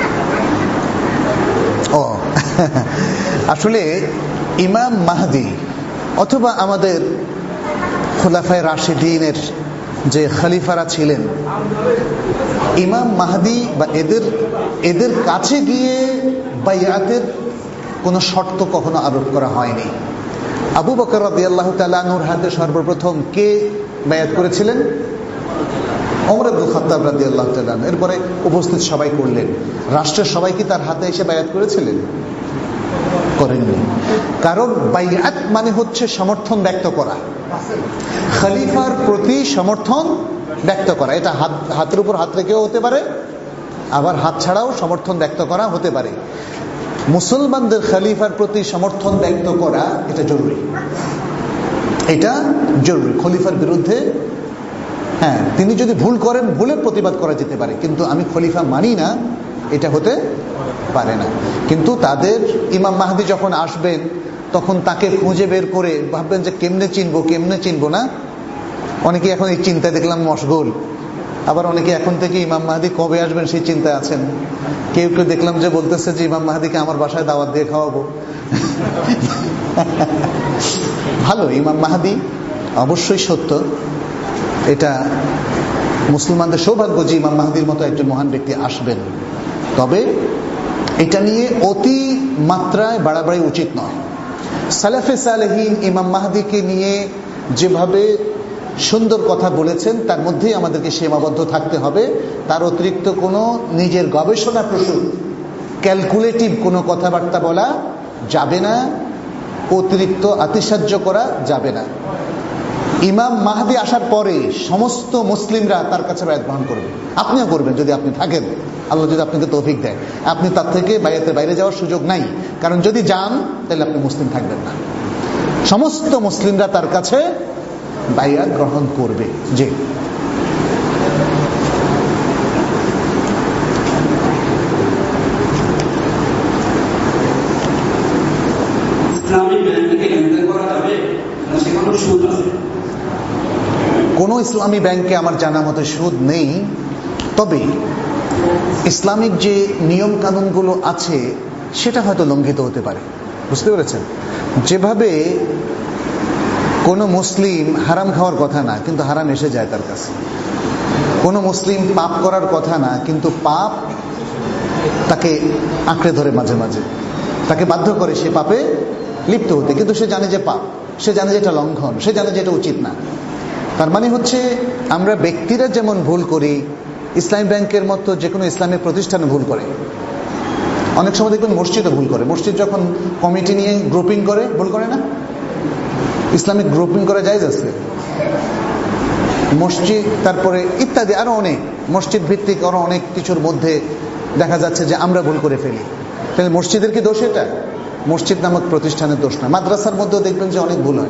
ও আসলে ইমাম মাহদি অথবা আমাদের খুলাফায়ে রাশিদিনের যে খলিফারা ছিলেন, ইমাম মাহদি বা এদের এদের কাছে গিয়ে বাইআতের কোনো শর্ত কখনো আরোপ করা হয়নি। আবু বকর রাদিয়াল্লাহু তাআলা আনহুর হাতে সর্বপ্রথম কে বাইআত করেছিলেন? ওমর ইবনে খাত্তাব রাদিয়াল্লাহু তাআলা। এরপরে উপস্থিত সবাই করলেন। রাষ্ট্রের সবাই কি তার হাতে এসে বাইআত করেছিলেন? করেননি। কারণ বাইআত মানে হচ্ছে সমর্থন ব্যক্ত করা, খলিফার প্রতি সমর্থন ব্যক্ত করা। এটা হাত হাতের উপর হাত রেখেও হতে পারে, আবার হাত ছাড়াও সমর্থন ব্যক্ত করা হতে পারে। মুসলমানদের খলিফার প্রতি সমর্থন ব্যক্ত করা এটা জরুরি, এটা জরুরি। খলিফার বিরুদ্ধে, হ্যাঁ তিনি যদি ভুল করেন ভুলের প্রতিবাদ করা যেতে পারে, কিন্তু আমি খলিফা মানি না এটা হতে পারে না। কিন্তু তাদের ইমাম মাহদি যখন আসবেন তখন তাকে খুঁজে বের করে ভাববেন যে কেমনে চিনবো কেমনে চিনবো না। অনেকে এখন এই চিন্তায় দেখলাম মশগুল, আবার অনেকে এখন থেকে ইমাম মাহদি কবে আসবেন সেই চিন্তায় আছেন। কেউ কেউ দেখলাম যে বলতেছে যে ইমাম মাহদিকে আমার বাসায় দাওয়াত দিয়ে খাওয়াবো। ভালো, ইমাম মাহদি অবশ্যই সত্য, এটা মুসলমানদের সৌভাগ্য যে ইমাম মাহদির মতো একজন মহান ব্যক্তি আসবেন। তবে এটা নিয়ে অতি মাত্রায় বাড়াবাড়ি উচিত নয়। সালাফে সালেহিন ইমাম মাহদিকে নিয়ে যেভাবে সুন্দর কথা বলেছেন তার মধ্যেই আমাদেরকে সীমাবদ্ধ থাকতে হবে। তার অতিরিক্ত কোনো নিজের গবেষণা প্রসূত ক্যালকুলেটিভ কোনো কথাবার্তা বলা যাবে না, অতিরিক্ত আতিশয্য করা যাবে না। ইমাম মাহদি আসার পরে সমস্ত মুসলিমরা তার কাছে বায়াত গ্রহণ করবে, আপনিও করবেন যদি আপনি থাকেন, আল্লাহ যদি আপনাকে তৌফিক দেয়। আপনি তার থেকে বায়াতের বাইরে যাওয়ার সুযোগ নাই, কারণ যদি যান তাহলে আপনি মুসলিম থাকবেন না। সমস্ত মুসলিমরা তার কাছে বায়াত গ্রহণ করবে। জি, কোন ইসলামী ব্যাংকে আমার জানা মতে সুদ নেই, তবে ইসলামিক যে নিয়ম কানুনগুলো আছে সেটা হয়তো লঙ্ঘিত হতে পারে, বুঝতে পেরেছেন? যেভাবে কোনো মুসলিম হারাম খাওয়ার কথা না কিন্তু হারাম এসে যায় তার কাছে, কোনো মুসলিম পাপ করার কথা না কিন্তু পাপ তাকে আঁকড়ে ধরে, মাঝে মাঝে তাকে বাধ্য করে সে পাপে লিপ্ত হতে, কিন্তু সে জানে যে পাপ, সে জানে যে এটা লঙ্ঘন, সে জানে যে এটা উচিত না। তার মানে হচ্ছে আমরা ব্যক্তিরা যেমন ভুল করি, ইসলামী ব্যাংকের মতো যে কোনো ইসলামিক প্রতিষ্ঠানে ভুল করে। অনেক সময় দেখবেন মসজিদও ভুল করে। মসজিদ যখন কমিটি নিয়ে গ্রুপিং করে, ভুল করে না? ইসলামিক গ্রুপিং করা জায়েজ আছে? মসজিদ, তারপরে ইত্যাদি আরো অনেক মসজিদ ভিত্তিক আরো অনেক কিছুর মধ্যে দেখা যাচ্ছে যে আমরা ভুল করে ফেলি। তাহলে মসজিদের কি দোষ এটা? মসজিদ নামক প্রতিষ্ঠানের দোষ না। মাদ্রাসার মধ্যেও দেখবেন যে অনেক ভুল হয়,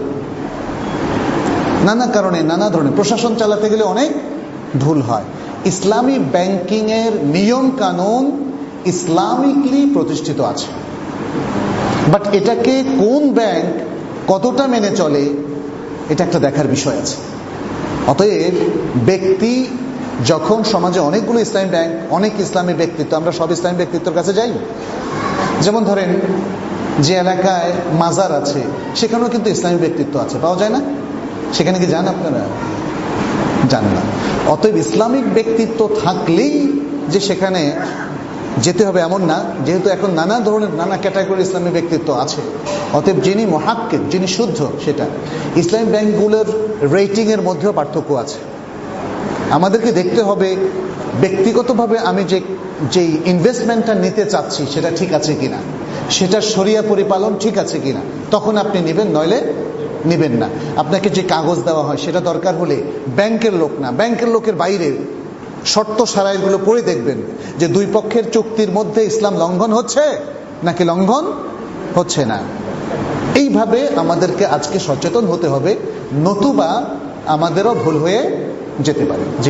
নানা কারণে, নানা ধরনের প্রশাসন চালাতে গেলে অনেক ভুল হয়। ইসলামী ব্যাংকিং এর নিয়ম কানুন ইসলামিকলি প্রতিষ্ঠিত আছে, বাট এটাকে কোন ব্যাংক কতটা মেনে চলে এটা একটা দেখার বিষয় আছে। অতএব ব্যক্তি যখন সমাজে অনেকগুলো ইসলামী ব্যাংক, অনেক ইসলামী ব্যক্তিত্ব, আমরা সব ইসলামী ব্যক্তিত্বের কাছে যাই। যেমন ধরেন যে এলাকায় মাজার আছে সেখানেও কিন্তু ইসলামী ব্যক্তিত্ব আছে, পাওয়া যায় না? সেখানে কি যান আপনারা? যান না। অতএব ইসলামিক ব্যক্তিত্ব থাকলেই যে সেখানে যেতে হবে এমন না, যেহেতু এখন নানা ধরনের নানা ক্যাটাগরি ইসলামী ব্যক্তিত্ব আছে। অতএব যিনি মুহাক্কিক, যিনি শুদ্ধ, সেটা ইসলামী ব্যাংকগুলোর রেটিং এর মধ্যেও পার্থক্য আছে। আমাদেরকে দেখতে হবে ব্যক্তিগতভাবে আমি যে যেই ইনভেস্টমেন্টটা নিতে চাচ্ছি সেটা ঠিক আছে কিনা, সেটা শরিয়া পরিপালন ঠিক আছে কিনা, তখন আপনি নেবেন, নইলে নেবেন না। আপনাকে যে কাগজ দেওয়া হয় সেটা দরকার হলে ব্যাংকের লোক না, ব্যাংকের লোকের বাইরে শর্ত সারাইগুলো পড়ে দেখবেন যে দুই পক্ষের চুক্তির মধ্যে ইসলাম লঙ্ঘন হচ্ছে নাকি লঙ্ঘন হচ্ছে না। এইভাবে আমাদেরকে আজকে সচেতন হতে হবে, নতুবা আমাদেরও ভুল হয়ে যেতে পারে। জি,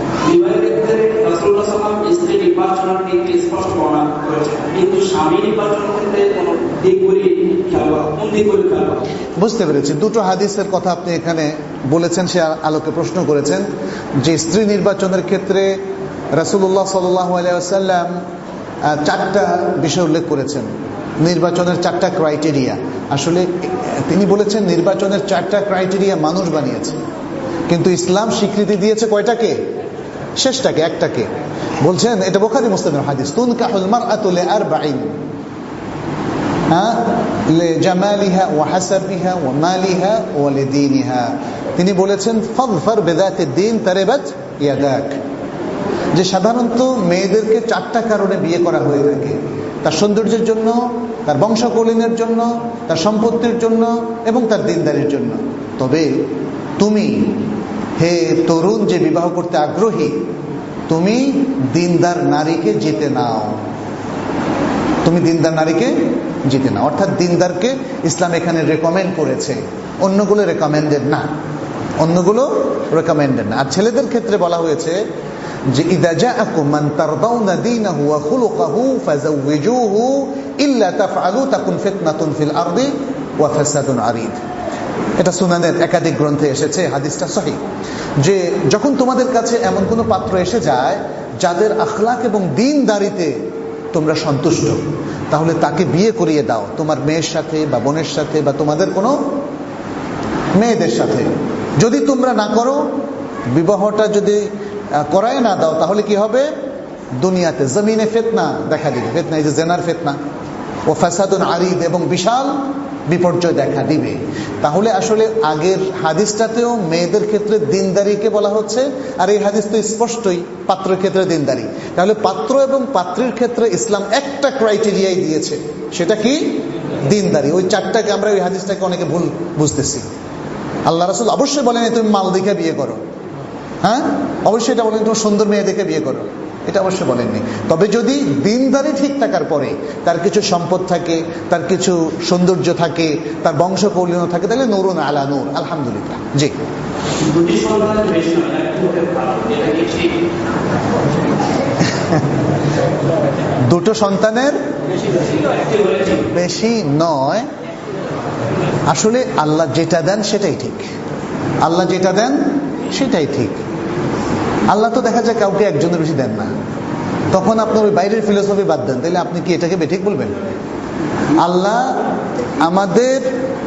বুঝতে পেরেছি। দুটো হাদিসের কথা আপনি এখানে বলেছেন, সে আলোকে প্রশ্ন করেছেন যে স্ত্রী নির্বাচনের ক্ষেত্রে রাসূলুল্লাহ সাল্লাল্লাহু আলাইহি ওয়াসাল্লাম চারটা বিষয় উল্লেখ করেছেন, নির্বাচনের চারটা ক্রাইটেরিয়া। আসলে তিনি বলেছেন নির্বাচনের চারটা ক্রাইটেরিয়া মানুষ বানিয়েছে, কিন্তু ইসলাম স্বীকৃতি দিয়েছে কয়টাকে? শেষটাকে, একটাকে। বলছেন, এটা বুখারী মুসলিমের হাদিস, তুনকাহুল মারআতু লিআরবাইন, হ্যাঁ, লিজামালিহা ওয়া হাসাবিহা ওয়া মালিহা ওয়া লিদীনিহা। তিনি বলেছেন ফাযফার বিযাতিদ দ্বীন তারিবাত ইয়াদাক, যে সাধারণত মেয়েদেরকে চারটা কারণে বিয়ে করা হয়ে থাকে, তার সৌন্দর্যের জন্য, তার বংশকৌলিনের জন্য, তার সম্পত্তির জন্য এবং তার দিনদারির জন্য। তবে তুমি হে তরুণ যে বিবাহ করতে আগ্রহী, তুমি দিনদার নারীকে জিতে নাও, তুমি দিনদার নারীকে জিতে নাও। অর্থাৎ দিনদারকে ইসলাম এখানে রেকমেন্ড করেছে, অন্যগুলো রেকমেন্ডেড না, অন্যগুলো রেকমেন্ডেড না। আর ছেলেদের ক্ষেত্রে বলা হয়েছে যে ইযা জাআকুম মান তারদাউনা দীনাহু ওয়া খুলুকাহু ফাযাওয়িজুহু ইল্লা তাফআলু তাকুন ফিতনাতুন ফিল আরদি ওয়া ফাসাদুন আরিদ। এটা সুনানের একাধিক গ্রন্থে এসেছে, হাদিসটা সহিহ। যে যখন তোমাদের কাছে এমন কোনো পাত্র এসে যায় যাদের আখলাক এবং দ্বীনদারিতে তোমরা সন্তুষ্ট, তাহলে তাকে বিয়ে করিয়ে দাও তোমার মেয়ের সাথে বা বোনের সাথে বা তোমাদের কোনো মেয়েদের সাথে। যদি তোমরা না করো, বিবাহটা যদি করায় না দাও, তাহলে কি হবে? দুনিয়াতে জমিনে ফিতনা দেখা দিবে, ফিতনা এই যে জেনার ফিতনা, ও ফাসাদুন আরিদ, এবং বিশাল বিপর্যয় দেখা দিবে। তাহলে আসলে আগের হাদিসটাতেও মেয়েদের ক্ষেত্রে দিনদারিকে বলা হচ্ছে, আর এই হাদিস তো স্পষ্টই পাত্রের ক্ষেত্রে দিনদারি। তাহলে পাত্র এবং পাত্রীর ক্ষেত্রে ইসলাম একটা ক্রাইটেরিয়াই দিয়েছে, সেটা কি? দিনদারি। ওই চারটাকে আমরা ওই হাদিসটাকে অনেকে ভুল বুঝতেছি। আল্লাহ রাসূল অবশ্যই বলেন তুমি মাল দেখে বিয়ে করো, হ্যাঁ, অবশ্যই এটা বলেন তুমি সুন্দর মেয়ে দেখে বিয়ে করো, এটা অবশ্যই বলেননি। তবে যদি দিনদারি ঠিক থাকার পরে তার কিছু সম্পদ থাকে, তার কিছু সৌন্দর্য থাকে, তার বংশ কৌলিন্য থাকে, তাহলে নূরুন আলা নূর, আলহামদুলিল্লাহ। জি, দুটো সন্তানের বেশি নয়। আসলে আল্লাহ যেটা দেন সেটাই ঠিক, আল্লাহ যেটা দেন সেটাই ঠিক। আল্লাহ তো দেখা যায় কাউকে একজনের বেশি দেন না, তখন আপনার ওই বাইরের ফিলোসফি বাদ দেন, তাহলে আপনি কি এটাকে বেঠিক বলবেন? আল্লাহ আমাদের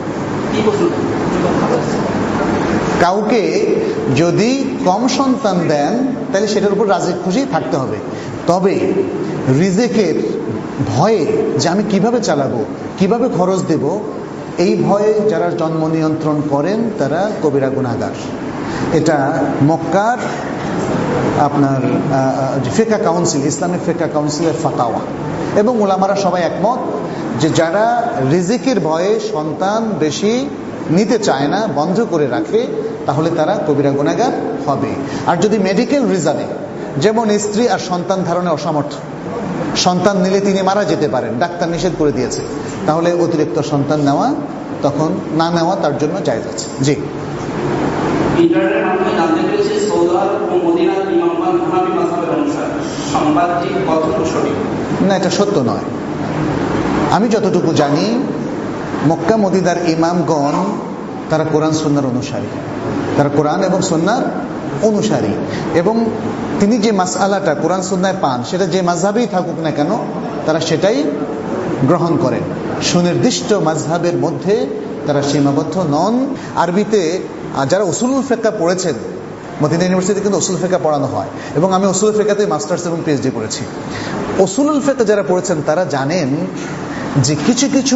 কাউকে যদি কম সন্তান দেন তাহলে সেটার উপর রাজি খুশি থাকতে হবে। তবে রিজেকের ভয়ে যে আমি কিভাবে চালাবো, কিভাবে খরচ দেব, এই ভয়ে যারা জন্ম নিয়ন্ত্রণ করেন তারা কবিরা গুনাহগার। এটা মক্কার আপনার ফিকহ কাউন্সিল, ইসলামিক ফিকহ কাউন্সিলের ফাতাওয়া, এবং উলামারা সবাই একমত যে যারা রিজিকের ভয়ে সন্তান বেশি নিতে চায় না, বন্ধ করে রাখে, তাহলে তারা কবিরা গুনাহগার হবে। আর যদি মেডিকেল রিজনে, যেমন স্ত্রী আর সন্তান ধারণে অসামর্থ্য, সন্তান নিলে তিনি মারা যেতে পারেন, ডাক্তার নিষেধ করে দিয়েছে, তাহলে অতিরিক্ত সন্তান নেওয়া, তখন না নেওয়া তার জন্য জায়েজ আছে। জি, ইন্টারনেটের মাধ্যমে জানতে পেরেছি সৌদি আরব ও মদিনার ইমামগণ হানাফি মাযহাবের অনুসারী। সংবাদটি কতটুকু সঠিক? না, এটা সত্য নয়। আমি যতটুকু জানি মক্কা মদিনার ইমামগণ তারা কোরআন সুন্নাহর অনুসারী, তারা কোরআন এবং সুন্নাহর অনুসারী, এবং তিনি যে মাসআলাটা কোরআন সুন্নাহয় পান সেটা যে মাযহাবেই থাকুক না কেন তারা সেটাই গ্রহণ করেন। সুনির্দিষ্ট মাযহাবের মধ্যে তারা সীমাবদ্ধ নন। আরবিতে যারা উসুলুল ফিকহ পড়েছেন, মদিনা ইউনিভার্সিটিতে কিন্তু উসুল ফিকহ পড়ানো হয়, এবং আমি উসুলুল ফিকহতে মাস্টার্স এবং পিএইচডি করেছি। উসুলুল ফিকহ যারা পড়েছেন তারা জানেন যে কিছু কিছু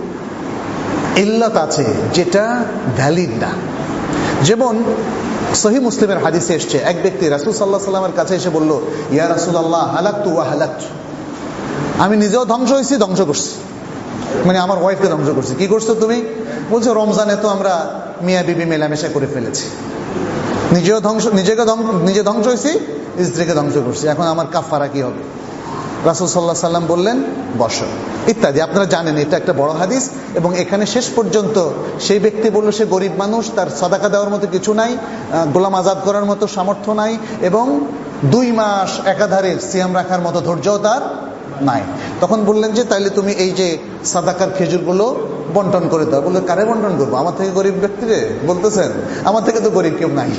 ইল্লাত আছে যেটা ভ্যালিড না। যেমন সহিহ মুসলিমের হাদিসে এসছে, এক ব্যক্তি রাসূল সাল্লাল্লাহু আলাইহি ওয়াসাল্লামের কাছে এসে বলল, ইয়া রাসূলুল্লাহ, হালাকতু ওয়া হালাকতু, আমি নিজেও ধ্বংস হয়েছি, ধ্বংস করছি, মানে আমার ওয়াইফকে ধ্বংস করছি। কি করছো তুমি? বলছে, রমজানে তো আমরা মিয়া বিবি মেলামেশা করে ফেলেছি, নিজেও ধ্বংস, নিজেকে নিজে ধ্বংস হয়েছি, স্ত্রীকে ধ্বংস করছি, এখন আমার কাফারা কি হবে? রাসূল সাল্লাল্লাহু আলাইহি ওয়াসাল্লাম বললেন, বসো, ইত্যাদি। আপনারা জানেন এটা একটা বড় হাদিস, এবং এখানে শেষ পর্যন্ত সেই ব্যক্তি বলল সে গরিব মানুষ, তার সাদাকা দেওয়ার মতো কিছু নাই, গোলাম আজাদ করার মতো সামর্থ্য নাই, এবং দুই মাস একাধারে সিয়াম রাখার মতো ধৈর্যও তার নাই। তখন বললেন যে তাইলে তুমি এই যে সাদাকার খেজুরগুলো বন্টন করে দাও। বললো, কারে বন্টন করবো? আমার থেকে গরিব ব্যক্তিরে বলতেছেন? আমার থেকে তো গরিব কেউ নাই।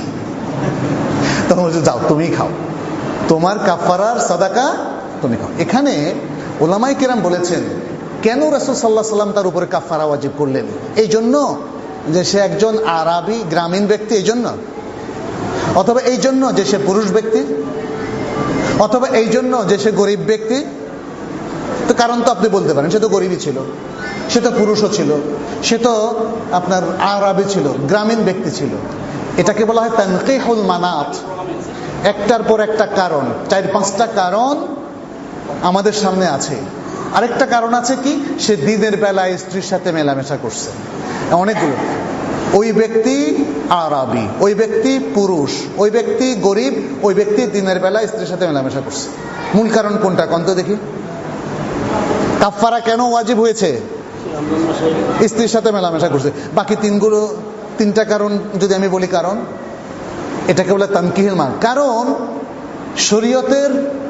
তখন বলছে, যাও তুমি খাও, তোমার কাফারার সাদাকা তুমি খাও। এখানে উলামায়ে কেরাম বলেছেন, কেন রাসূল সাল্লাল্লাহু আলাইহি ওয়াসাল্লাম তার উপরে কাফারা ওয়াজিব করলেন? এই জন্য যে সে একজন আরবি গ্রামীণ ব্যক্তি, এই জন্য, অথবা এই জন্য যে সে পুরুষ ব্যক্তি, অথবা এই জন্য যে সে গরিব ব্যক্তি? তো কারণ তো আপনি বলতে পারেন, সে তো গরিবই ছিল, সে তো পুরুষও ছিল, সে তো আপনার আরবি ছিল, গ্রামীণ ব্যক্তি ছিল। এটাকে বলা হয় তানকিহুল মানাত, একটার পর একটা কারণ, চার পাঁচটা কারণ আমাদের সামনে আছে। আরেকটা কারণ আছে কি, সে দিনের বেলায় স্ত্রীর সাথে মেলামেশা করছে, অনেকগুলো। ওই ব্যক্তি আরবি, ওই ব্যক্তি পুরুষ, ওই ব্যক্তি গরিব, ওই ব্যক্তি দিনের বেলায় স্ত্রীর সাথে মেলামেশা করছে। মূল কারণ কোনটা কোন তো দেখি? কাফারা কেন ওয়াজিব হয়েছে? স্ত্রীর সাথে মেলামেশা করছে। বাকি তিনগুলো, তিনটা কারণ যদি আমি বলি কারণ, এটাকে বলে তানকিহুল মান। কারণ শরীয়তের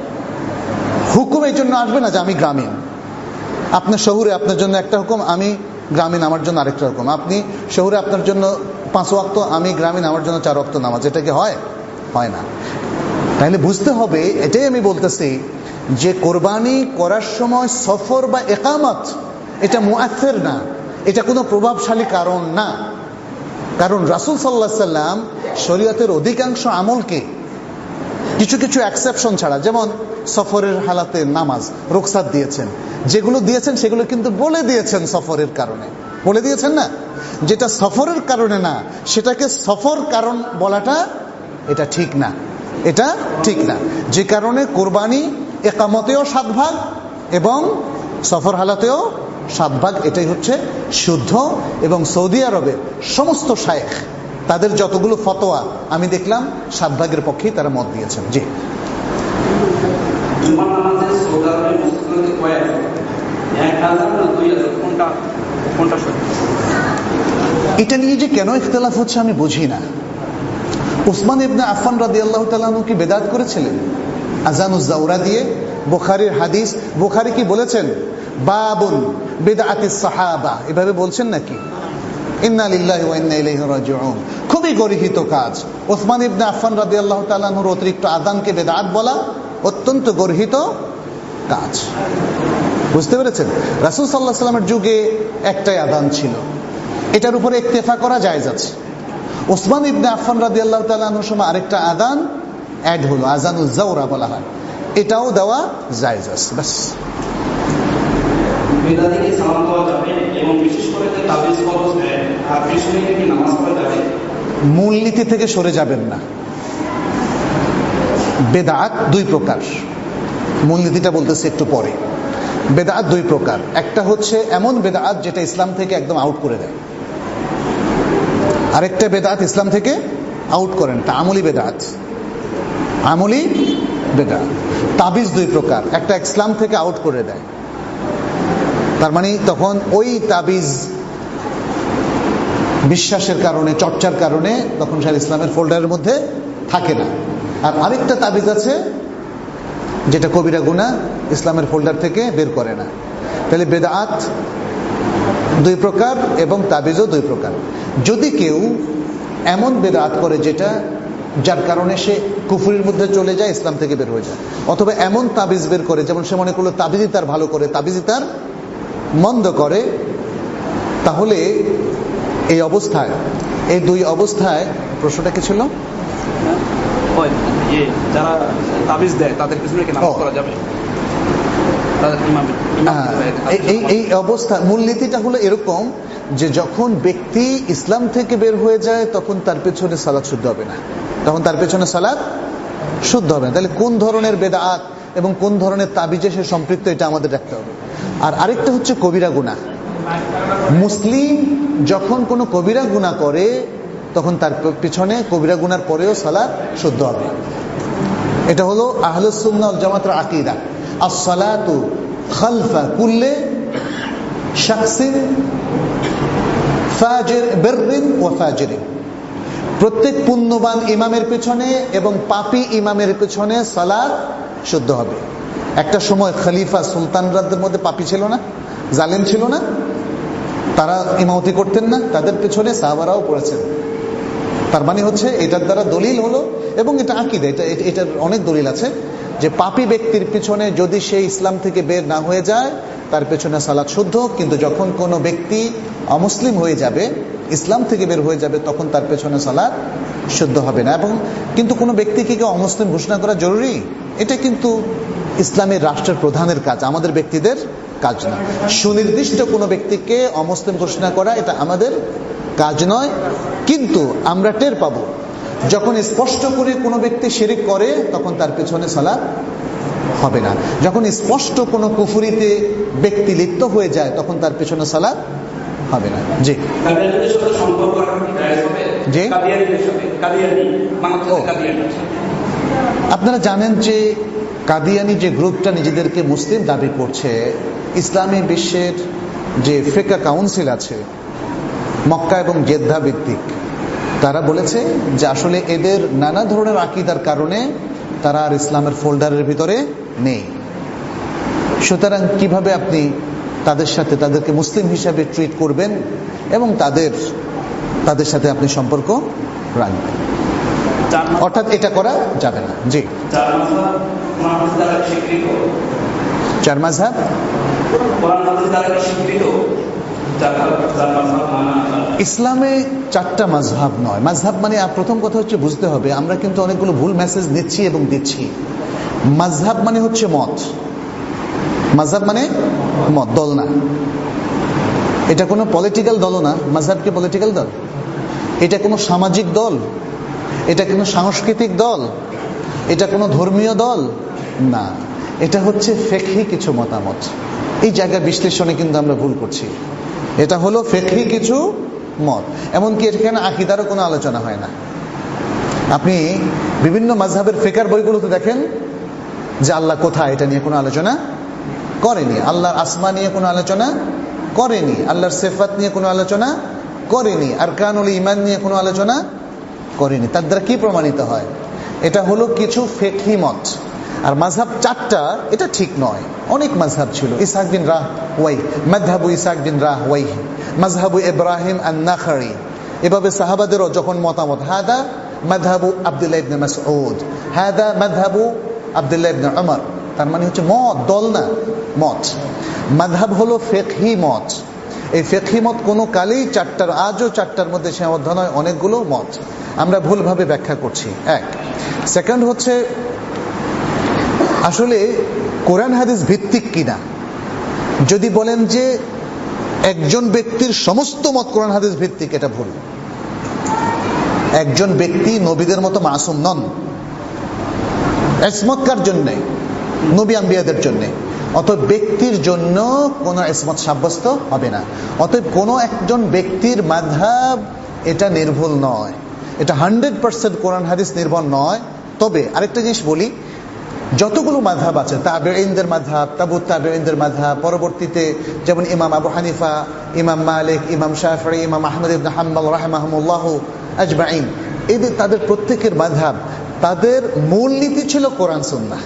হুকুম এই জন্য আসবে না যে আমি গ্রামীণ, আপনার শহরে আপনার জন্য একটা হুকুম, আমি গ্রামীণ আমার জন্য আরেকটা হুকুম। আপনি শহরে আপনার জন্য পাঁচ ওয়াক্ত, আমি গ্রামীণ আমার জন্য চার ওয়াক্ত নামাজ। এটা কি হয়? হয় না। তাহলে বুঝতে হবে, এটাই আমি বলতেছি যে কোরবানি করার সময় সফর বা ইকামত এটা মুআথির না, এটা কোনো প্রভাবশালী কারণ না। কারণ রাসূল সাল্লাল্লাহু আলাইহি ওয়াসাল্লাম শরীয়তের অধিকাংশ আমলকে কিছু কিছু এক্সেপশন ছাড়া, যেমন সফরের হালাতে নামাজ রুখসাত দিয়েছেন, যেগুলো দিয়েছেন সেগুলো কিন্তু বলে দিয়েছেন সফরের কারণে, বলে দিয়েছেন না। যেটা সফরের কারণে না সেটাকে সফর কারণ বলাটা এটা ঠিক না, এটা ঠিক না। যে কারণে কোরবানি ইকামতেও সাত ভাগ এবং সফর হালাতেও সাত ভাগ, এটাই হচ্ছে শুদ্ধ। এবং সৌদি আরবের সমস্ত শায়েখ তাদের যতগুলো ফতোয়া আমি দেখলাম সাত ভাগের পক্ষেই তারা মত দিয়েছেন। জি, এটা নিয়ে যে কেন ইখতিলাফ হচ্ছে আমি বুঝি না। উসমান ইবনে আফফান রাদিয়াল্লাহু তাআলা আনহু কি বিদআত করেছিলেন আযানুজ যাওরা দিয়ে? বুখারীর হাদিস, বুখারী কি বলেছেন বাবুন বিদআতিস সাহাবা, এভাবে বলছেন নাকি? ইন্না লিল্লাহি ওয়া ইন্না ইলাইহি রাজিউন। খুবই গর্হিত কাজ। উসমান ইবনে আফফান রাদিয়াল্লাহু তাআলা আনহুর অতিরিক্ত আযানকে বিদআত বলা অত্যন্ত গর্হিত কাজ। বুঝতে পেরেছেন? রাসূল সাল্লাল্লাহু আলাইহি ওয়াসাল্লামের যুগে একটাই আযান ছিল, এটার উপরে ইক্তেফা করা জায়েজ আছে। উসমান ইবনে আফফান রাদিয়াল্লাহু তাআলা আনহুর সময় আরেকটা আযান অ্যাড হলো, আযানুজ যাওরা বলা হয়, এটাও দেওয়া জায়েজ আছে। বাস। বেদাতিকে সালাম দেওয়া যাবে এবং বিশেষ করে যে তাবিজ ফরজ দেয় আর পিছনে কি নামাজ পড়া যাবে? মূলনীতি থেকে সরে যাবেন না। বেদাত দুই প্রকার, মূলনীতিটা বলতেছি একটু পরে। বেদাত দুই প্রকার, একটা হচ্ছে এমন বেদাত যেটা ইসলাম থেকে একদম আউট করে দেয়, আরেকটা বেদাত ইসলাম থেকে আউট করেন, তা আমলি বেদাত। আমলি বেদাত। তাবিজ দুই প্রকার, একটা ইসলাম থেকে আউট করে দেয়, তার মানে তখন ওই তাবিজ বিশ্বাসের কারণে, চর্চার কারণে তখন সে ইসলামের ফোল্ডারের মধ্যে থাকে না। আর আরেকটা তাবিজ আছে যেটা কবিরা গুনাহ, ইসলামের ফোল্ডার থেকে বের করে না। তাহলে বেদাত দুই প্রকার এবং তাবিজও দুই প্রকার। যদি কেউ এমন বেদাত করে যেটা যার কারণে সে কুফরির মধ্যে চলে যায়, ইসলাম থেকে বের হয়ে যায়, অথবা এমন তাবিজ বের করে যেমন সে মনে করলো তাবিজই তার ভালো করে, তাবিজই তার মন্দ করে, তাহলে এই অবস্থায়, এই দুই অবস্থায়, প্রশ্নটা কি ছিল? যারা তাবিজ দেয় তাদের পিছনে কি নামাজ পড়া যাবে? এই এই অবস্থা মূলনীতিটা হলো এরকম যে যখন ব্যক্তি ইসলাম থেকে বের হয়ে যায় তখন তার পেছনে সালাত শুদ্ধ হবে না, তখন তার পেছনে সালাত শুদ্ধ হবে না। তাহলে কোন ধরনের বেদাত এবং কোন ধরনের তাবিজে সে সম্পৃক্ত, এটা আমাদের দেখতে হবে। আর আরেকটা হচ্ছে কবিরা গুনাহ। মুসলিম যখন কোনো কবিরা গুনাহ করে তখন তার পিছনে কবিরা গুনার পরেও সালাত শুদ্ধ হবে। এটা হলো আহলুস সুন্নাহ ওয়াল জামাতের আকীদা। আস-সালাতু খালফা কুল্লি শাখসিন ফাজির বিররিন ওয়া ফাজিরিন। প্রত্যেক পুণ্যবান ইমামের পেছনে এবং পাপী ইমামের পেছনে সালাত শুদ্ধ হবে। একটা সময় খলিফা সুলতানদের মধ্যে পাপী ছিল না, জালেম ছিল না, তারা ইমামতি করতেন না, তাদের পেছনে সাহাবারাও পড়েছেন। তার মানে হচ্ছে এটার দ্বারা দলিল হলো, এবং এটা আকীদা, এটা এটার অনেক দলিল আছে যে পাপী ব্যক্তির পিছনে যদি সে ইসলাম থেকে বের না হয়ে যায় তার পেছনে সালাত শুদ্ধ, কিন্তু যখন কোনো ব্যক্তি অমুসলিম হয়ে যাবে, ইসলাম থেকে বের হয়ে যাবে, তখন তার পেছনে সালাত শুদ্ধ হবে না। এবং কিন্তু কোনো ব্যক্তিকে কি অমুসলিম ঘোষণা করা জরুরি? এটা কিন্তু ইসলামের রাষ্ট্রের প্রধানের কাজ, আমাদের ব্যক্তিদের কাজ না। সুনির্দিষ্ট কোনো ব্যক্তিকে অমুসলিম ঘোষণা করা এটা আমাদের কাজ নয়। কিন্তু আমরা টের পাবো যখন স্পষ্ট করে কোনো ব্যক্তি শিরিক করে তখন তার পেছনে সালাত হবে না। যখন স্পষ্ট কোনো কুফরিতে ব্যক্তি লিপ্ত হয়ে যায় তখন তার পেছনে সালাত হবে না। জি জি আপনারা জানেন যে কাদিয়ানি যে গ্রুপটা নিজেদেরকে মুসলিম দাবি করছে, ইসলামী বিশ্বের যে ফিকহ কাউন্সিল আছে মক্কা এবং জেদ্দা ভিত্তিক, তারা বলেছে যে আসলে এদের নানা ধরনের আকীদার কারণে তারা আর ইসলামের ফোল্ডারের ভিতরে নেই। সুতরাং কিভাবে আপনি তাদের সাথে, তাদেরকে মুসলিম হিসাবে ট্রিট করবেন এবং তাদের তাদের সাথে আপনি সম্পর্ক রাখবেন, অর্থাৎ এটা করা যাবে না। জি চার মাযহাব ইসলামে চারটা মাযহাব নয়। মাযহাব মানে প্রথম কথা হচ্ছে বুঝতে হবে, আমরা কিন্তু অনেকগুলো ভুল মেসেজ নিচ্ছি এবং দিচ্ছি। মাযহাব মানে হচ্ছে মত, মাযহাব মানে মত, দল না। এটা কোনো পলিটিক্যাল দলও না। মাযহাব কি পলিটিক্যাল দল? এটা কোনো সামাজিক দল? এটা কোনো সাংস্কৃতিক দল? এটা কোনো ধর্মীয় দল না। এটা হচ্ছে ফিকহি কিছু মতামত। এই জায়গার বিশ্লেষণে কিন্তু আমরা ভুল করছি। এটা হলো ফিকহি কিছু মত, এমনকি এখানে আকীদারও কোনো আলোচনা হয় না। আপনি বিভিন্ন মাযহাবের ফিকহের বইগুলোতে দেখেন যে আল্লাহ কোথায়, এটা নিয়ে কোনো আলোচনা করেনি। আল্লাহর আসমা নিয়ে কোনো আলোচনা করেনি। আল্লাহর সিফাত নিয়ে কোনো আলোচনা করেনি। আরকানুল ঈমান নিয়ে কোনো আলোচনা করেনি। তার দ্বারা কি প্রমাণিত হয়? এটা হলো কিছু ফিকহি মত। আর মাযহাব চারটা, এটা ঠিক নয়। অনেক মাযহাব ছিল। ইসহাক বিন রাহওয়াই, মাযহাবু ইসহাক বিন রাহওয়াই, মাযহাবু ইব্রাহিম আন-নাখাঈ, এভাবে সাহাবাদেরও যখন মতামত, হাদা মাযহাবু আব্দুল্লাহ ইবনে মাসউদ, হাদা মাযহাবু আব্দুল্লাহ ইবনে উমর। তার মানে হচ্ছে মত, দল না, মত। মাযহাব হলো ফিকহি মত। এই ফিকহি মত কোনো কালেই চারটার, আজও চারটার মধ্যে সীমাবদ্ধ নয়, অনেকগুলো মত। আমরা ভুলভাবে ব্যাখ্যা করছি। এক। সেকেন্ড হচ্ছে আসলে কোরআন হাদিস ভিত্তিক কিনা। যদি বলেন যে একজন ব্যক্তির সমস্ত মত কোরআন হাদিস ভিত্তিক, এটা ভুল। একজন ব্যক্তি নবীদের মতো মাসুম নন। ইসমত কার জন্য? নবী আম্বিয়াদের জন্য। অতএব ব্যক্তির জন্য কোনো ইসমত সাব্যস্ত হবে না। অতএব কোনো একজন ব্যক্তির মাযহাব এটা নির্ভুল নয়, এটা হান্ড্রেড পার্সেন্ট কোরআন হাদিস নির্ভর নয়। তবে আরেকটা জিনিস বলি, যতগুলো মাযহাব আছে, তাবেঈনদের মাযহাব, তাবু তাবেঈনদের মাযহাব, পরবর্তীতে যেমন ইমাম আবু হানিফা, ইমাম মালিক, ইমাম শাফিঈ, ইমাম আহমদ ইবনে হাম্বল রাহিমাহুমুল্লাহ আজমাইন, এদের তাদের প্রত্যেকের মাযহাব, তাদের মূলনীতি ছিল কোরআন সুন্নাহ।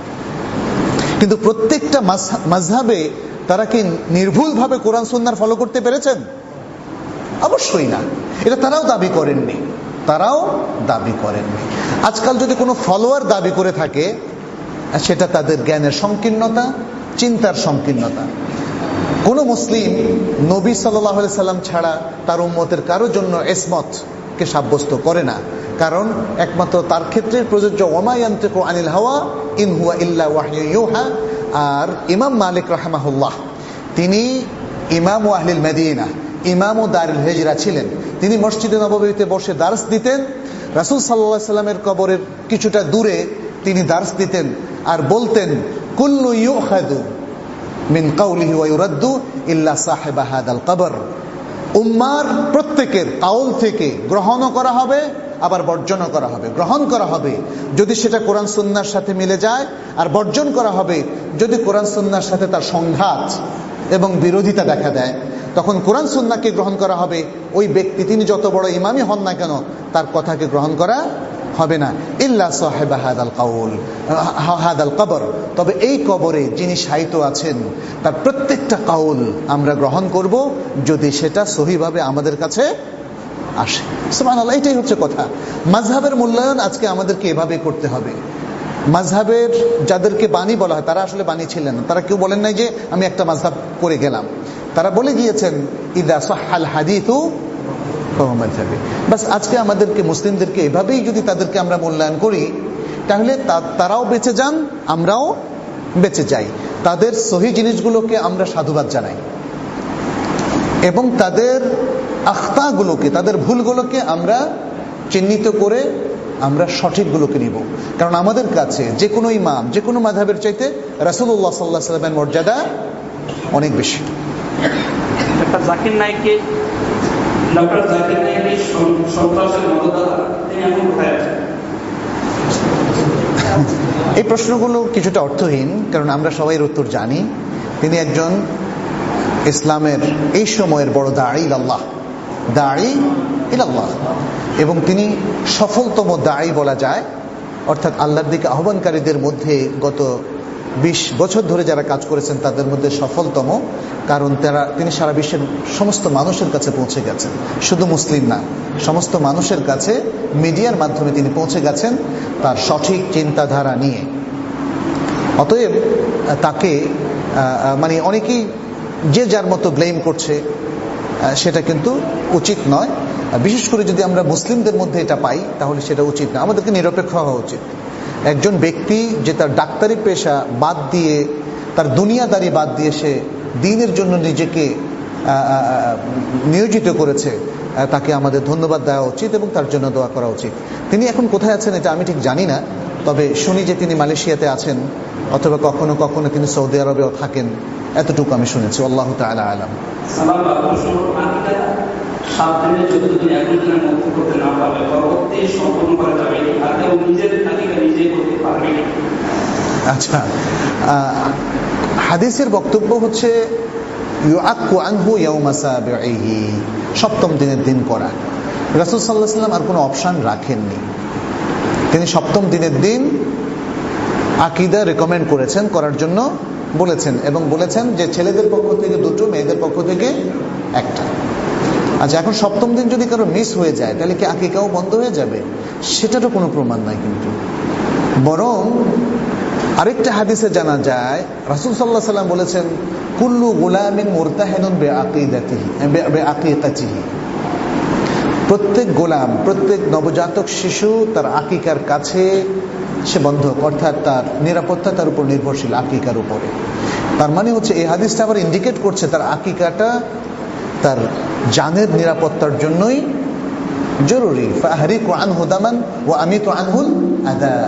কিন্তু প্রত্যেকটা মাযহাবে তারা কি নির্ভুলভাবে কোরআন সুন্নাহর ফলো করতে পেরেছেন? অবশ্যই না। এটা তারাও দাবি করেননি, তারাও দাবি করেননি। আজকাল যদি কোনো ফলোয়ার দাবি করে থাকে, সেটা তাদের জ্ঞানের সংকীর্ণতা, চিন্তার সংকীর্ণতা। কোনো মুসলিম নবী সাল্লাল্লাহু আলাইহি সাল্লাম ছাড়া তার উম্মতের কারোর জন্য ইসমতকে সাব্যস্ত করে না, কারণ একমাত্র তার ক্ষেত্রে প্রযোজ্য ওমা ইয়ানতিকু আনিল হাওয়া ইন হুয়া ইল্লা ওয়াহয়ু ইউহা। আর ইমাম মালিক রাহিমাহুল্লাহ, তিনি ইমাম আহলিল মদিনা, ইমাম ও দারুল হিজরা ছিলেন। তিনি মসজিদে নববীতে বসে দার্স দিতেন। রাসূল সাল্লাল্লাহু আলাইহি সাল্লামের কবরের কিছুটা দূরে তিনি দার্স দিতেন আর বলতেন, কুল্লু ইউখাযু মিন কাউলিহি ওয়া ইউরাদ্দু ইল্লা সাহিবা হাদাল কবর। উম্মার প্রত্যেকের কাউল থেকে গ্রহণও করা হবে, আবার বর্জনও করা হবে। গ্রহণ করা হবে যদি সেটা কোরআন সুন্নাহর সাথে মিলে যায়, আর বর্জন করা হবে যদি কোরআন সুন্নাহর সাথে তার সংঘাত এবং বিরোধিতা দেখা দেয়। তখন কোরআন সুন্নাহকে গ্রহণ করা হবে। ওই ব্যক্তি তিনি যত বড় ইমামই হন না কেন, তার কথাকে গ্রহণ করা হবে না, ইল্লা সাহিবা হাদাল কাউল হাদাল কবর। তবে এই কবরে যিনি শায়িত আছেন, তার প্রত্যেকটা কাউল আমরা গ্রহণ করব যদি সেটা সহিভাবে আমাদের কাছে আসে। সুবহানাল্লাহ, এটাই হচ্ছে কথা। মাযহাবের মূল্যায়ন আজকে আমাদেরকে এভাবে করতে হবে। মাযহাবের যাদেরকে বাণী বলা হয়, তারা আসলে বাণী ছিলেন না। তারা কেউ বলেন নাই যে আমি একটা মাযহাব করে গেলাম। তারা বলে গিয়েছেন ইদা সাহহাল হাদিসু ফাহুয়া মাযহাবি। বাস আজকে আমাদেরকে মুসলিমদেরকে এভাবেই যদি তাদেরকে আমরা মূল্যায়ন করি, তাহলে তারাও বেঁচে যান, আমরাও বেঁচে যাই। তাদের সহি জিনিসগুলোকে আমরা সাধুবাদ জানাই এবং তাদের আখতাগুলোকে, তাদের ভুলগুলোকে আমরা চিহ্নিত করে আমরা সঠিকগুলোকে নিব। কারণ আমাদের কাছে যে কোনো ইমাম, যে কোনো মাযহাবের চাইতে রাসূলুল্লাহ সাল্লাল্লাহু আলাইহি ওয়াসাল্লামের মর্যাদা অনেক বেশি। ডক্টর জাকির নায়েককে ডক্টর জাকির নায়েক সন্ত্রাসের মদতদাতা, তিনি এখন কোথায় আছেন? এই প্রশ্নগুলো কিছুটা অর্থহীন, কারণ আমরা সবাই উত্তর জানি। তিনি একজন ইসলামের এই সময়ের বড় দাঈ ইলাল্লাহ, দাঈ ইলাল্লাহ, এবং তিনি সফলতম দাঈ বলা যায়। অর্থাৎ আল্লাহর দিকে আহ্বানকারীদের মধ্যে গত বিশ বছর ধরে যারা কাজ করেছেন তাদের মধ্যে সফলতম, কারণ তারা তিনি সারা বিশ্বের সমস্ত মানুষের কাছে পৌঁছে গেছেন। শুধু মুসলিম না, সমস্ত মানুষের কাছে মিডিয়ার মাধ্যমে তিনি পৌঁছে গেছেন তার সঠিক চিন্তাধারা নিয়ে। অতএব তাকে মানে অনেকেই যে যার মতো ব্লেম করছে, সেটা কিন্তু উচিত নয়। বিশেষ করে যদি আমরা মুসলিমদের মধ্যে এটা পাই, তাহলে সেটা উচিত না। আমাদেরকে নিরপেক্ষ হওয়া উচিত। একজন ব্যক্তি যে তার ডাক্তারি পেশা বাদ দিয়ে, তার দুনিয়াদারি বাদ দিয়ে সে দ্বীনের জন্য নিজেকে নিয়োজিত করেছে, তাকে আমাদের ধন্যবাদ দেওয়া উচিত এবং তার জন্য দোয়া করা উচিত। তিনি এখন কোথায় আছেন এটা আমি ঠিক জানি না, তবে শুনি যে তিনি মালয়েশিয়াতে আছেন, অথবা কখনো কখনো তিনি সৌদি আরবেও থাকেন, এতটুকু আমি শুনেছি। আল্লাহু তাআলা আলাম। আচ্ছা, হাদিসের বক্তব্য হচ্ছে ইউআক্কু আনহু ইয়াউমা সাবিহি, সপ্তম দিনের দিন করা। রাসূল সাল্লাল্লাহু আলাইহি ওয়াসাল্লাম আর কোনো অপশন রাখেননি। তিনি সপ্তম দিনের দিন আকীদা রেকমেন্ড করেছেন, করার জন্য বলেছেন, এবং বলেছেন যে ছেলেদের পক্ষ থেকে দুটো, মেয়েদের পক্ষ থেকে একটা। আচ্ছা, এখন সপ্তম দিন যদি কারো মিস হয়ে যায়, তাহলে কি আকিকাও বন্ধ হয়ে যাবে? সেটারও কোনো প্রমাণ নাই। কিন্তু বরং আরেকটা হাদিসে জানা যায় রাসূল সাল্লাল্লাহু আলাইহি ওয়াসাল্লাম বলেছেন, কুল্লু গুলামিন মুরতাহিনুন বিআকিদাতিহি বিআকিকাতিহি। প্রত্যেক গোলাম, প্রত্যেক নবজাতক শিশু তার আকিকার কাছে সে বন্ধক, অর্থাৎ তার নিরাপত্তা তার উপর নির্ভরশীল, আকিকার উপরে। তার মানে হচ্ছে এই হাদিসটা আবার ইন্ডিকেট করছে তার আকিকাটা তার জানের নিরাপত্তার জন্যই জরুরি। ফাহরিকু আনহু দামান ওয়া আমিতু আনহুল আদা।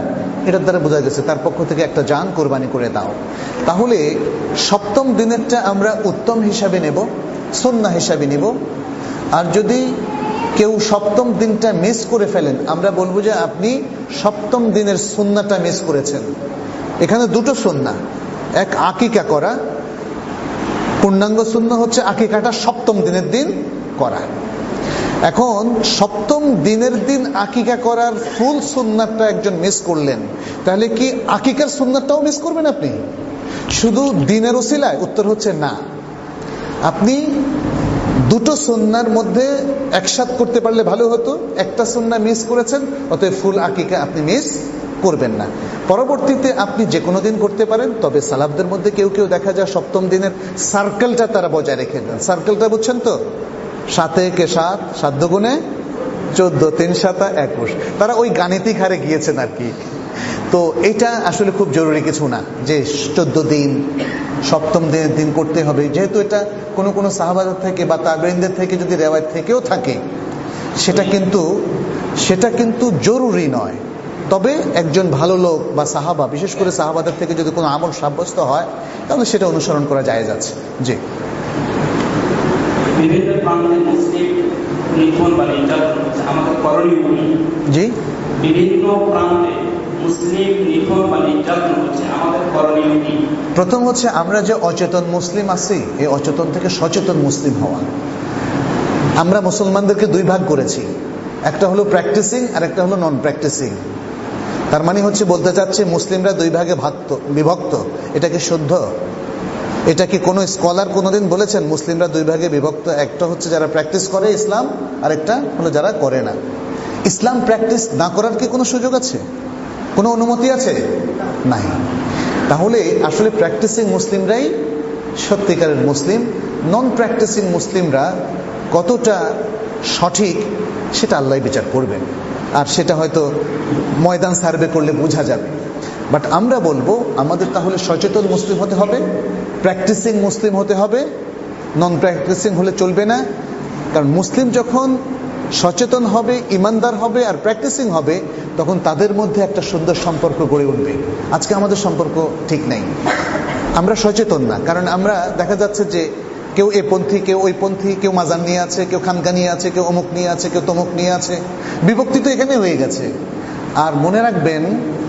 এটার দ্বারা বোঝা গেছে তার পক্ষ থেকে একটা জান কোরবানি করে দাও। তাহলে সপ্তম দিনেরটা আমরা উত্তম হিসাবে নেব, সুন্নাহ হিসাবে নেব। আর যদি কেউ সপ্তম দিনটা মিস করে ফেলেন, আমরা বলবো যে আপনি সপ্তম দিনের সুন্নাহটা মিস করেছেন। এখানে দুটো সুন্নাহ, এক আকিকা করা, পূর্ণাঙ্গ সুন্নাহ হচ্ছে আকিকাটা সপ্তম দিনের দিন করা। এখন সপ্তম দিনের দিন আকিকা করার ফুল সুন্নাহটা একজন মিস করলেন, তাহলে কি আকিকার সুন্নাহটাও মিস করবেন আপনি শুধু দিনের ওসিলায়? উত্তর হচ্ছে না। আপনি দুটো সুন্নাহর মধ্যে একসাথে করতে পারলে ভালো হতো। একটা সুন্নাহ মিস করেছেন, অতএব ফুল আকিকা আপনি মিস করবেন না। পরবর্তীতে আপনি যে কোনো দিন করতে পারেন, তবে সালাফদের মধ্যে কেউ কেউ দেখা যায় সপ্তম দিনের সার্কেলটা তারা বজায় রেখে দেন। সার্কেলটা বুঝছেন তো? সাতে কে সাত, সাত দুগুণে চোদ্দ, তিন সাতা একুশ, তারা ওই গাণিতিক হারে গিয়েছেন আর কি। তো এটা আসলে খুব জরুরি কিছু না যে চোদ্দ দিন সপ্তম দিনের দিন করতে হবে, যেহেতু এটা কোনো কোনো সাহাবাদের থেকে বা তাবেঈনদের থেকে যদি রেওয়ায়েত থেকেও থাকে, সেটা কিন্তু সেটা কিন্তু জরুরি নয়। তবে একজন ভালো লোক বা সাহাবা, বিশেষ করে সাহাবাদের থেকে যদি কোনো আমল সাব্যস্ত হয়, তাহলে সেটা অনুসরণ করা জায়েজ আছে। জি, বিভিন্ন প্রান্তে মুসলিম নিধন বা নির্যাতন হচ্ছে, আমাদের করণীয় কি? জি, বিভিন্ন প্রান্তে মুসলিম নিধন বা নির্যাতন হচ্ছে, আমাদের করণীয় কি? প্রথম হচ্ছে আমরা যে অচেতন মুসলিম আছি, এই অচেতন থেকে সচেতন মুসলিম হওয়া। আমরা মুসলমানদেরকে দুই ভাগ করেছি, একটা হলো প্র্যাকটিসিং আর একটা হলো নন প্র্যাকটিসিং। তার মানে হচ্ছে বলতে চাচ্ছে মুসলিমরা দুই ভাগে বিভক্ত। এটা কি শুদ্ধ? এটা কি কোনো স্কলার কোনোদিন বলেছেন মুসলিমরা দুই ভাগে বিভক্ত? একটা হচ্ছে যারা প্র্যাকটিস করে ইসলাম, আর একটা হলো যারা করে না। ইসলাম প্র্যাকটিস না করার কি কোনো সুযোগ আছে? কোনো অনুমতি আছে? নাই। তাহলে আসলে প্র্যাকটিসিং মুসলিমরাই সত্যিকারের মুসলিম। নন প্র্যাকটিসিং মুসলিমরা কতটা সঠিক সেটা আল্লাহ বিচার করবেন, আর সেটা হয়তো ময়দান সার্ভে করলে বোঝা যাবে। বাট আমরা বলবো আমাদের তাহলে সচেতন মুসলিম হতে হবে, প্র্যাকটিসিং মুসলিম হতে হবে, নন প্র্যাকটিসিং হলে চলবে না। কারণ মুসলিম যখন সচেতন হবে, ইমানদার হবে আর প্র্যাকটিসিং হবে, তখন তাদের মধ্যে একটা সুন্দর সম্পর্ক গড়ে উঠবে। আজকে আমাদের সম্পর্ক ঠিক নেই, আমরা সচেতন না। কারণ আমরা দেখা যাচ্ছে যে কেউ এ পন্থী, কেউ ওই পন্থী, কেউ মাজার নিয়ে আছে, কেউ খানকা নিয়ে আছে, কেউ অমুক নিয়ে আছে, কেউ তমুক নিয়ে আছে। বিভক্তি তো এখানে হয়ে গেছে। আর মনে রাখবেন,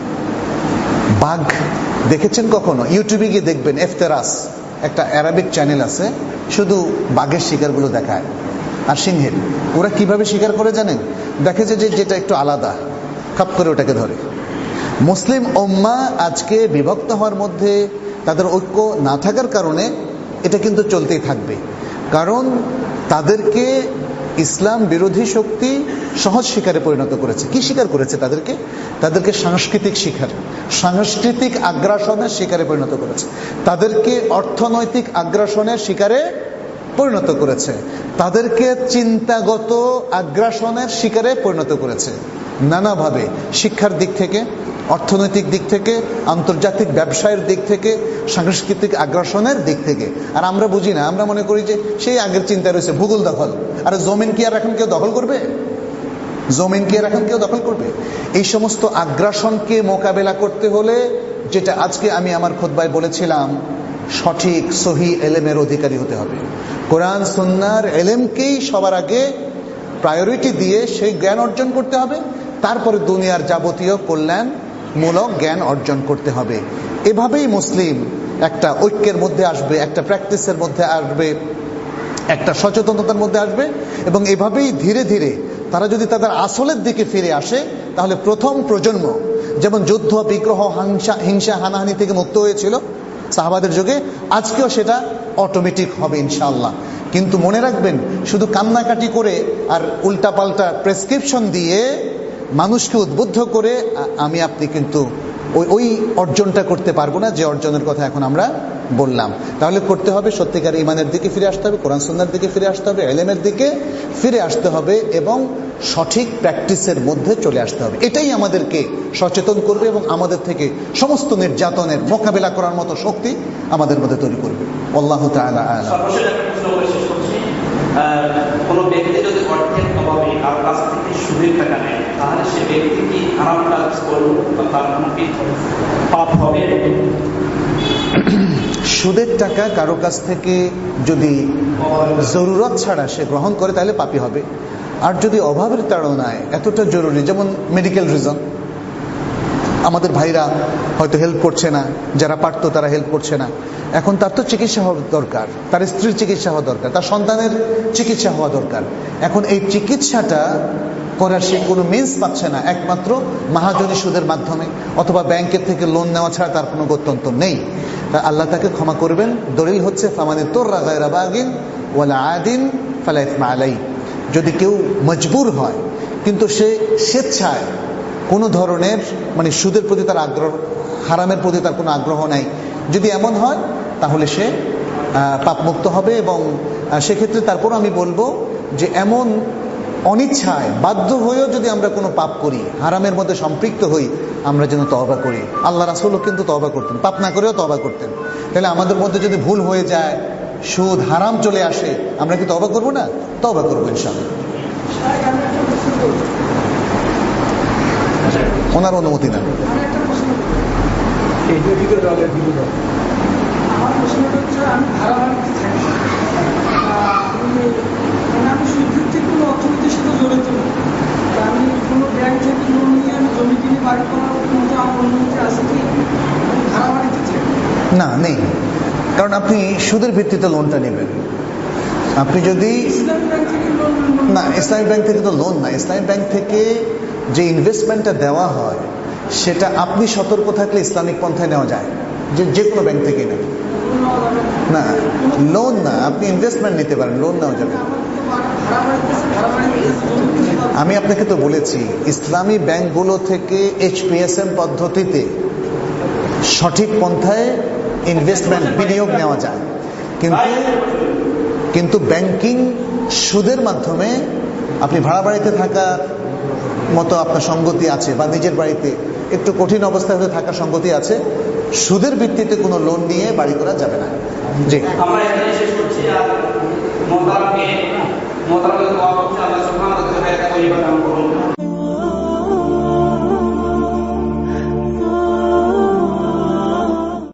বাঘ দেখেছেন কখনো? ইউটিউবে গিয়ে দেখবেন, এফতেরাস একটা অ্যারাবিক চ্যানেল আছে, শুধু বাঘের শিকারগুলো দেখায় আর সিংহের। ওরা কিভাবে শিকার করে জানেন? দেখে যে যেটা একটু আলাদা, খাপ করে ওটাকে ধরে। মুসলিম উম্মাহ আজকে বিভক্ত হওয়ার মধ্যে তাদের ঐক্য না থাকার কারণে এটা কিন্তু চলতেই থাকবে। কারণ তাদেরকে ইসলাম বিরোধী শক্তি সহজ শিকারে পরিণত করেছে। কি শিকার করেছে তাদেরকে? তাদেরকে সাংস্কৃতিক শিকার, সাংস্কৃতিক আগ্রাসনের শিকারে পরিণত করেছে। তাদেরকে অর্থনৈতিক আগ্রাসনের শিকারে পরিণত করেছে। তাদেরকে চিন্তাগত আগ্রাসনের শিকারে পরিণত করেছে নানাভাবে, শিক্ষার দিক থেকে, অর্থনৈতিক দিক থেকে, আন্তর্জাতিক ব্যবসায়ের দিক থেকে, সাংস্কৃতিক আগ্রাসনের দিক থেকে। আর আমরা বুঝি না, আমরা মনে করি যে সেই আগের চিন্তা রয়েছে ভূগোল দখল। আর জমিন কি আর এখন কেউ দখল করবে? জমিন কি আর এখন কেউ দখল করবে? এই সমস্ত আগ্রাসনকে মোকাবেলা করতে হলে, যেটা আজকে আমি আমার খুতবায় বলেছিলাম, সঠিক সহি এলেমের অধিকারী হতে হবে। কোরআন সুন্নাহর এলেমকেই সবার আগে প্রায়োরিটি দিয়ে সেই জ্ঞান অর্জন করতে হবে। তারপরে দুনিয়ার যাবতীয় কল্যাণ মূলক জ্ঞান অর্জন করতে হবে। এভাবেই মুসলিম একটা ঐক্যের মধ্যে আসবে, একটা প্র্যাকটিসের মধ্যে আসবে, একটা সচেতনতার মধ্যে আসবে। এবং এভাবেই ধীরে ধীরে তারা যদি তাদের আসলের দিকে ফিরে আসে, তাহলে প্রথম প্রজন্ম যেমন যুদ্ধ, বিগ্রহ, হিংসা হিংসা হানাহানি থেকে মুক্ত হয়েছিল সাহাবাদের যুগে, আজকেও সেটা অটোমেটিক হবে ইনশাআল্লাহ। কিন্তু মনে রাখবেন, শুধু কান্নাকাটি করে আর উল্টাপাল্টা প্রেসক্রিপশন দিয়ে মানুষকে উদ্বুদ্ধ করে আমি আপনি কিন্তু ওই ওই অর্জনটা করতে পারবো না, যে অর্জনের কথা এখন আমরা বললাম। তাহলে করতে হবে সত্যিকার ইমানের দিকে ফিরে আসতে হবে, কোরআন সুন্নাহর দিকে ফিরে আসতে হবে, ইলমের দিকে ফিরে আসতে হবে এবং সঠিক প্র্যাকটিসের মধ্যে চলে আসতে হবে। এটাই আমাদেরকে সচেতন করবে এবং আমাদের থেকে সমস্ত নির্যাতনের মোকাবেলা করার মতো শক্তি আমাদের মধ্যে তৈরি করবে। আল্লাহু তাআলা আ'লাম। সর্বশেষ একটা প্রশ্ন করে শেষ করছি। কোনো ব্যক্তি যদি অর্থের অভাবে কারো কাছ থেকে সুদের টাকা নেয়, তাহলে সে ব্যক্তি কি হারাম কাজ করলো বা তার কোনো কি পাপ হবে? সুদের টাকা কারো কাছ থেকে যদি জরুরত ছাড়া সে গ্রহণ করে তাহলে পাপী হবে। আর যদি অভাবের তাড়নায় এতটা জরুরি, যেমন মেডিকেল রিজন, আমাদের ভাইরা হয়তো হেল্প করছে না, যারা পারতো তারা হেল্প করছে না, এখন তার তো চিকিৎসা হওয়া দরকার, তার স্ত্রীর চিকিৎসা হওয়া দরকার, তার সন্তানের চিকিৎসা হওয়া দরকার। এখন এই চিকিৎসাটা করার সে কোনো মিন্স পাচ্ছে না, একমাত্র মাহাজনী সুদের মাধ্যমে অথবা ব্যাংকের থেকে লোন নেওয়া ছাড়া তার কোনো গত্যন্তর নেই। তা আল্লাহ তাকে ক্ষমা করবেন। দলিল হচ্ছে ফামানে তোররা গায়রা বাগিন ওয়ালা আদিন ফালা ইসমা আলাই। যদি কেউ মজবুর হয় কিন্তু সে স্বেচ্ছায় কোনো ধরনের মানে সুদের প্রতি তার আগ্রহ, হারামের প্রতি তার কোনো আগ্রহ নাই, যদি এমন হয় তাহলে সে পাপমুক্ত হবে। এবং সেক্ষেত্রে তারপর আমি বলবো যে এমন অনিচ্ছায় বাধ্য হয়েও যদি আমরা কোনো পাপ করি, হারামের মধ্যে সম্পৃক্ত হই, আমরা যেন তওবা করি। আল্লাহ রাসূলও কিন্তু তওবা করতেন, পাপ না করেও তওবা করতেন। তাহলে আমাদের মধ্যে যদি ভুল হয়ে যায়, সুদ হারাম চলে আসে, আমরা কি তওবা করবো না? তওবা করবো ইনশাআল্লাহ, ওনার অনুমতি না। আমার প্রশ্নটা হচ্ছে, আমি ভাড়া বাড়িতে থাকি, আমি সুদভিত্তিক কোনো অর্থনীতির সাথে জড়িত নই, আমি কোনো ব্যাংক থেকে লোন নিয়ে আমি জমি কিনে বাড়ি করার মতো আমার অনুমতি আছে কি? আমি ভাড়া বাড়িতে থাকি না, নেই, কারণ আপনি সুদের ভিত্তিতে লোনটা নেবেন। আপনি যদি ইসলামী ব্যাংক থেকে লোন না, ইসলামী ব্যাংক থেকে তো লোন না, ইসলামী ব্যাংক থেকে যে ইনভেস্টমেন্টটা দেওয়া হয় সেটা আপনি সতর্ক থাকলে ইসলামিক পন্থায় নেওয়া যায়, যে যে কোনো ব্যাংক থেকে নেন না, লোন না, আপনি ইনভেস্টমেন্ট নিতে পারেন, লোন নেওয়া যাবে। আমি আপনাকে তো বলেছি ইসলামী ব্যাংকগুলো থেকে এইচপিএসএম পদ্ধতিতে সঠিক পন্থায় ইনভেস্টমেন্ট বিনিয়োগ নেওয়া যায়, কিন্তু কিন্তু ব্যাংকিং সুদের মাধ্যমে আপনি ভাড়া বাড়িতে থাকার মতো আপনার সঙ্গতি আছে, বা নিজের বাড়িতে একটু কঠিন অবস্থায় হয়ে থাকার সঙ্গতি আছে, সুদের ভিত্তিতে কোনো লোন নিয়ে বাড়ি করা যাবে না। জি, আমরা এখানে শেষ করছি। আর মোতারামকে মোতারামকে দোয়া করছি, আল্লাহ সুবহানাহু ওয়া তাআলা তাকে তৈয়বা দান করুন।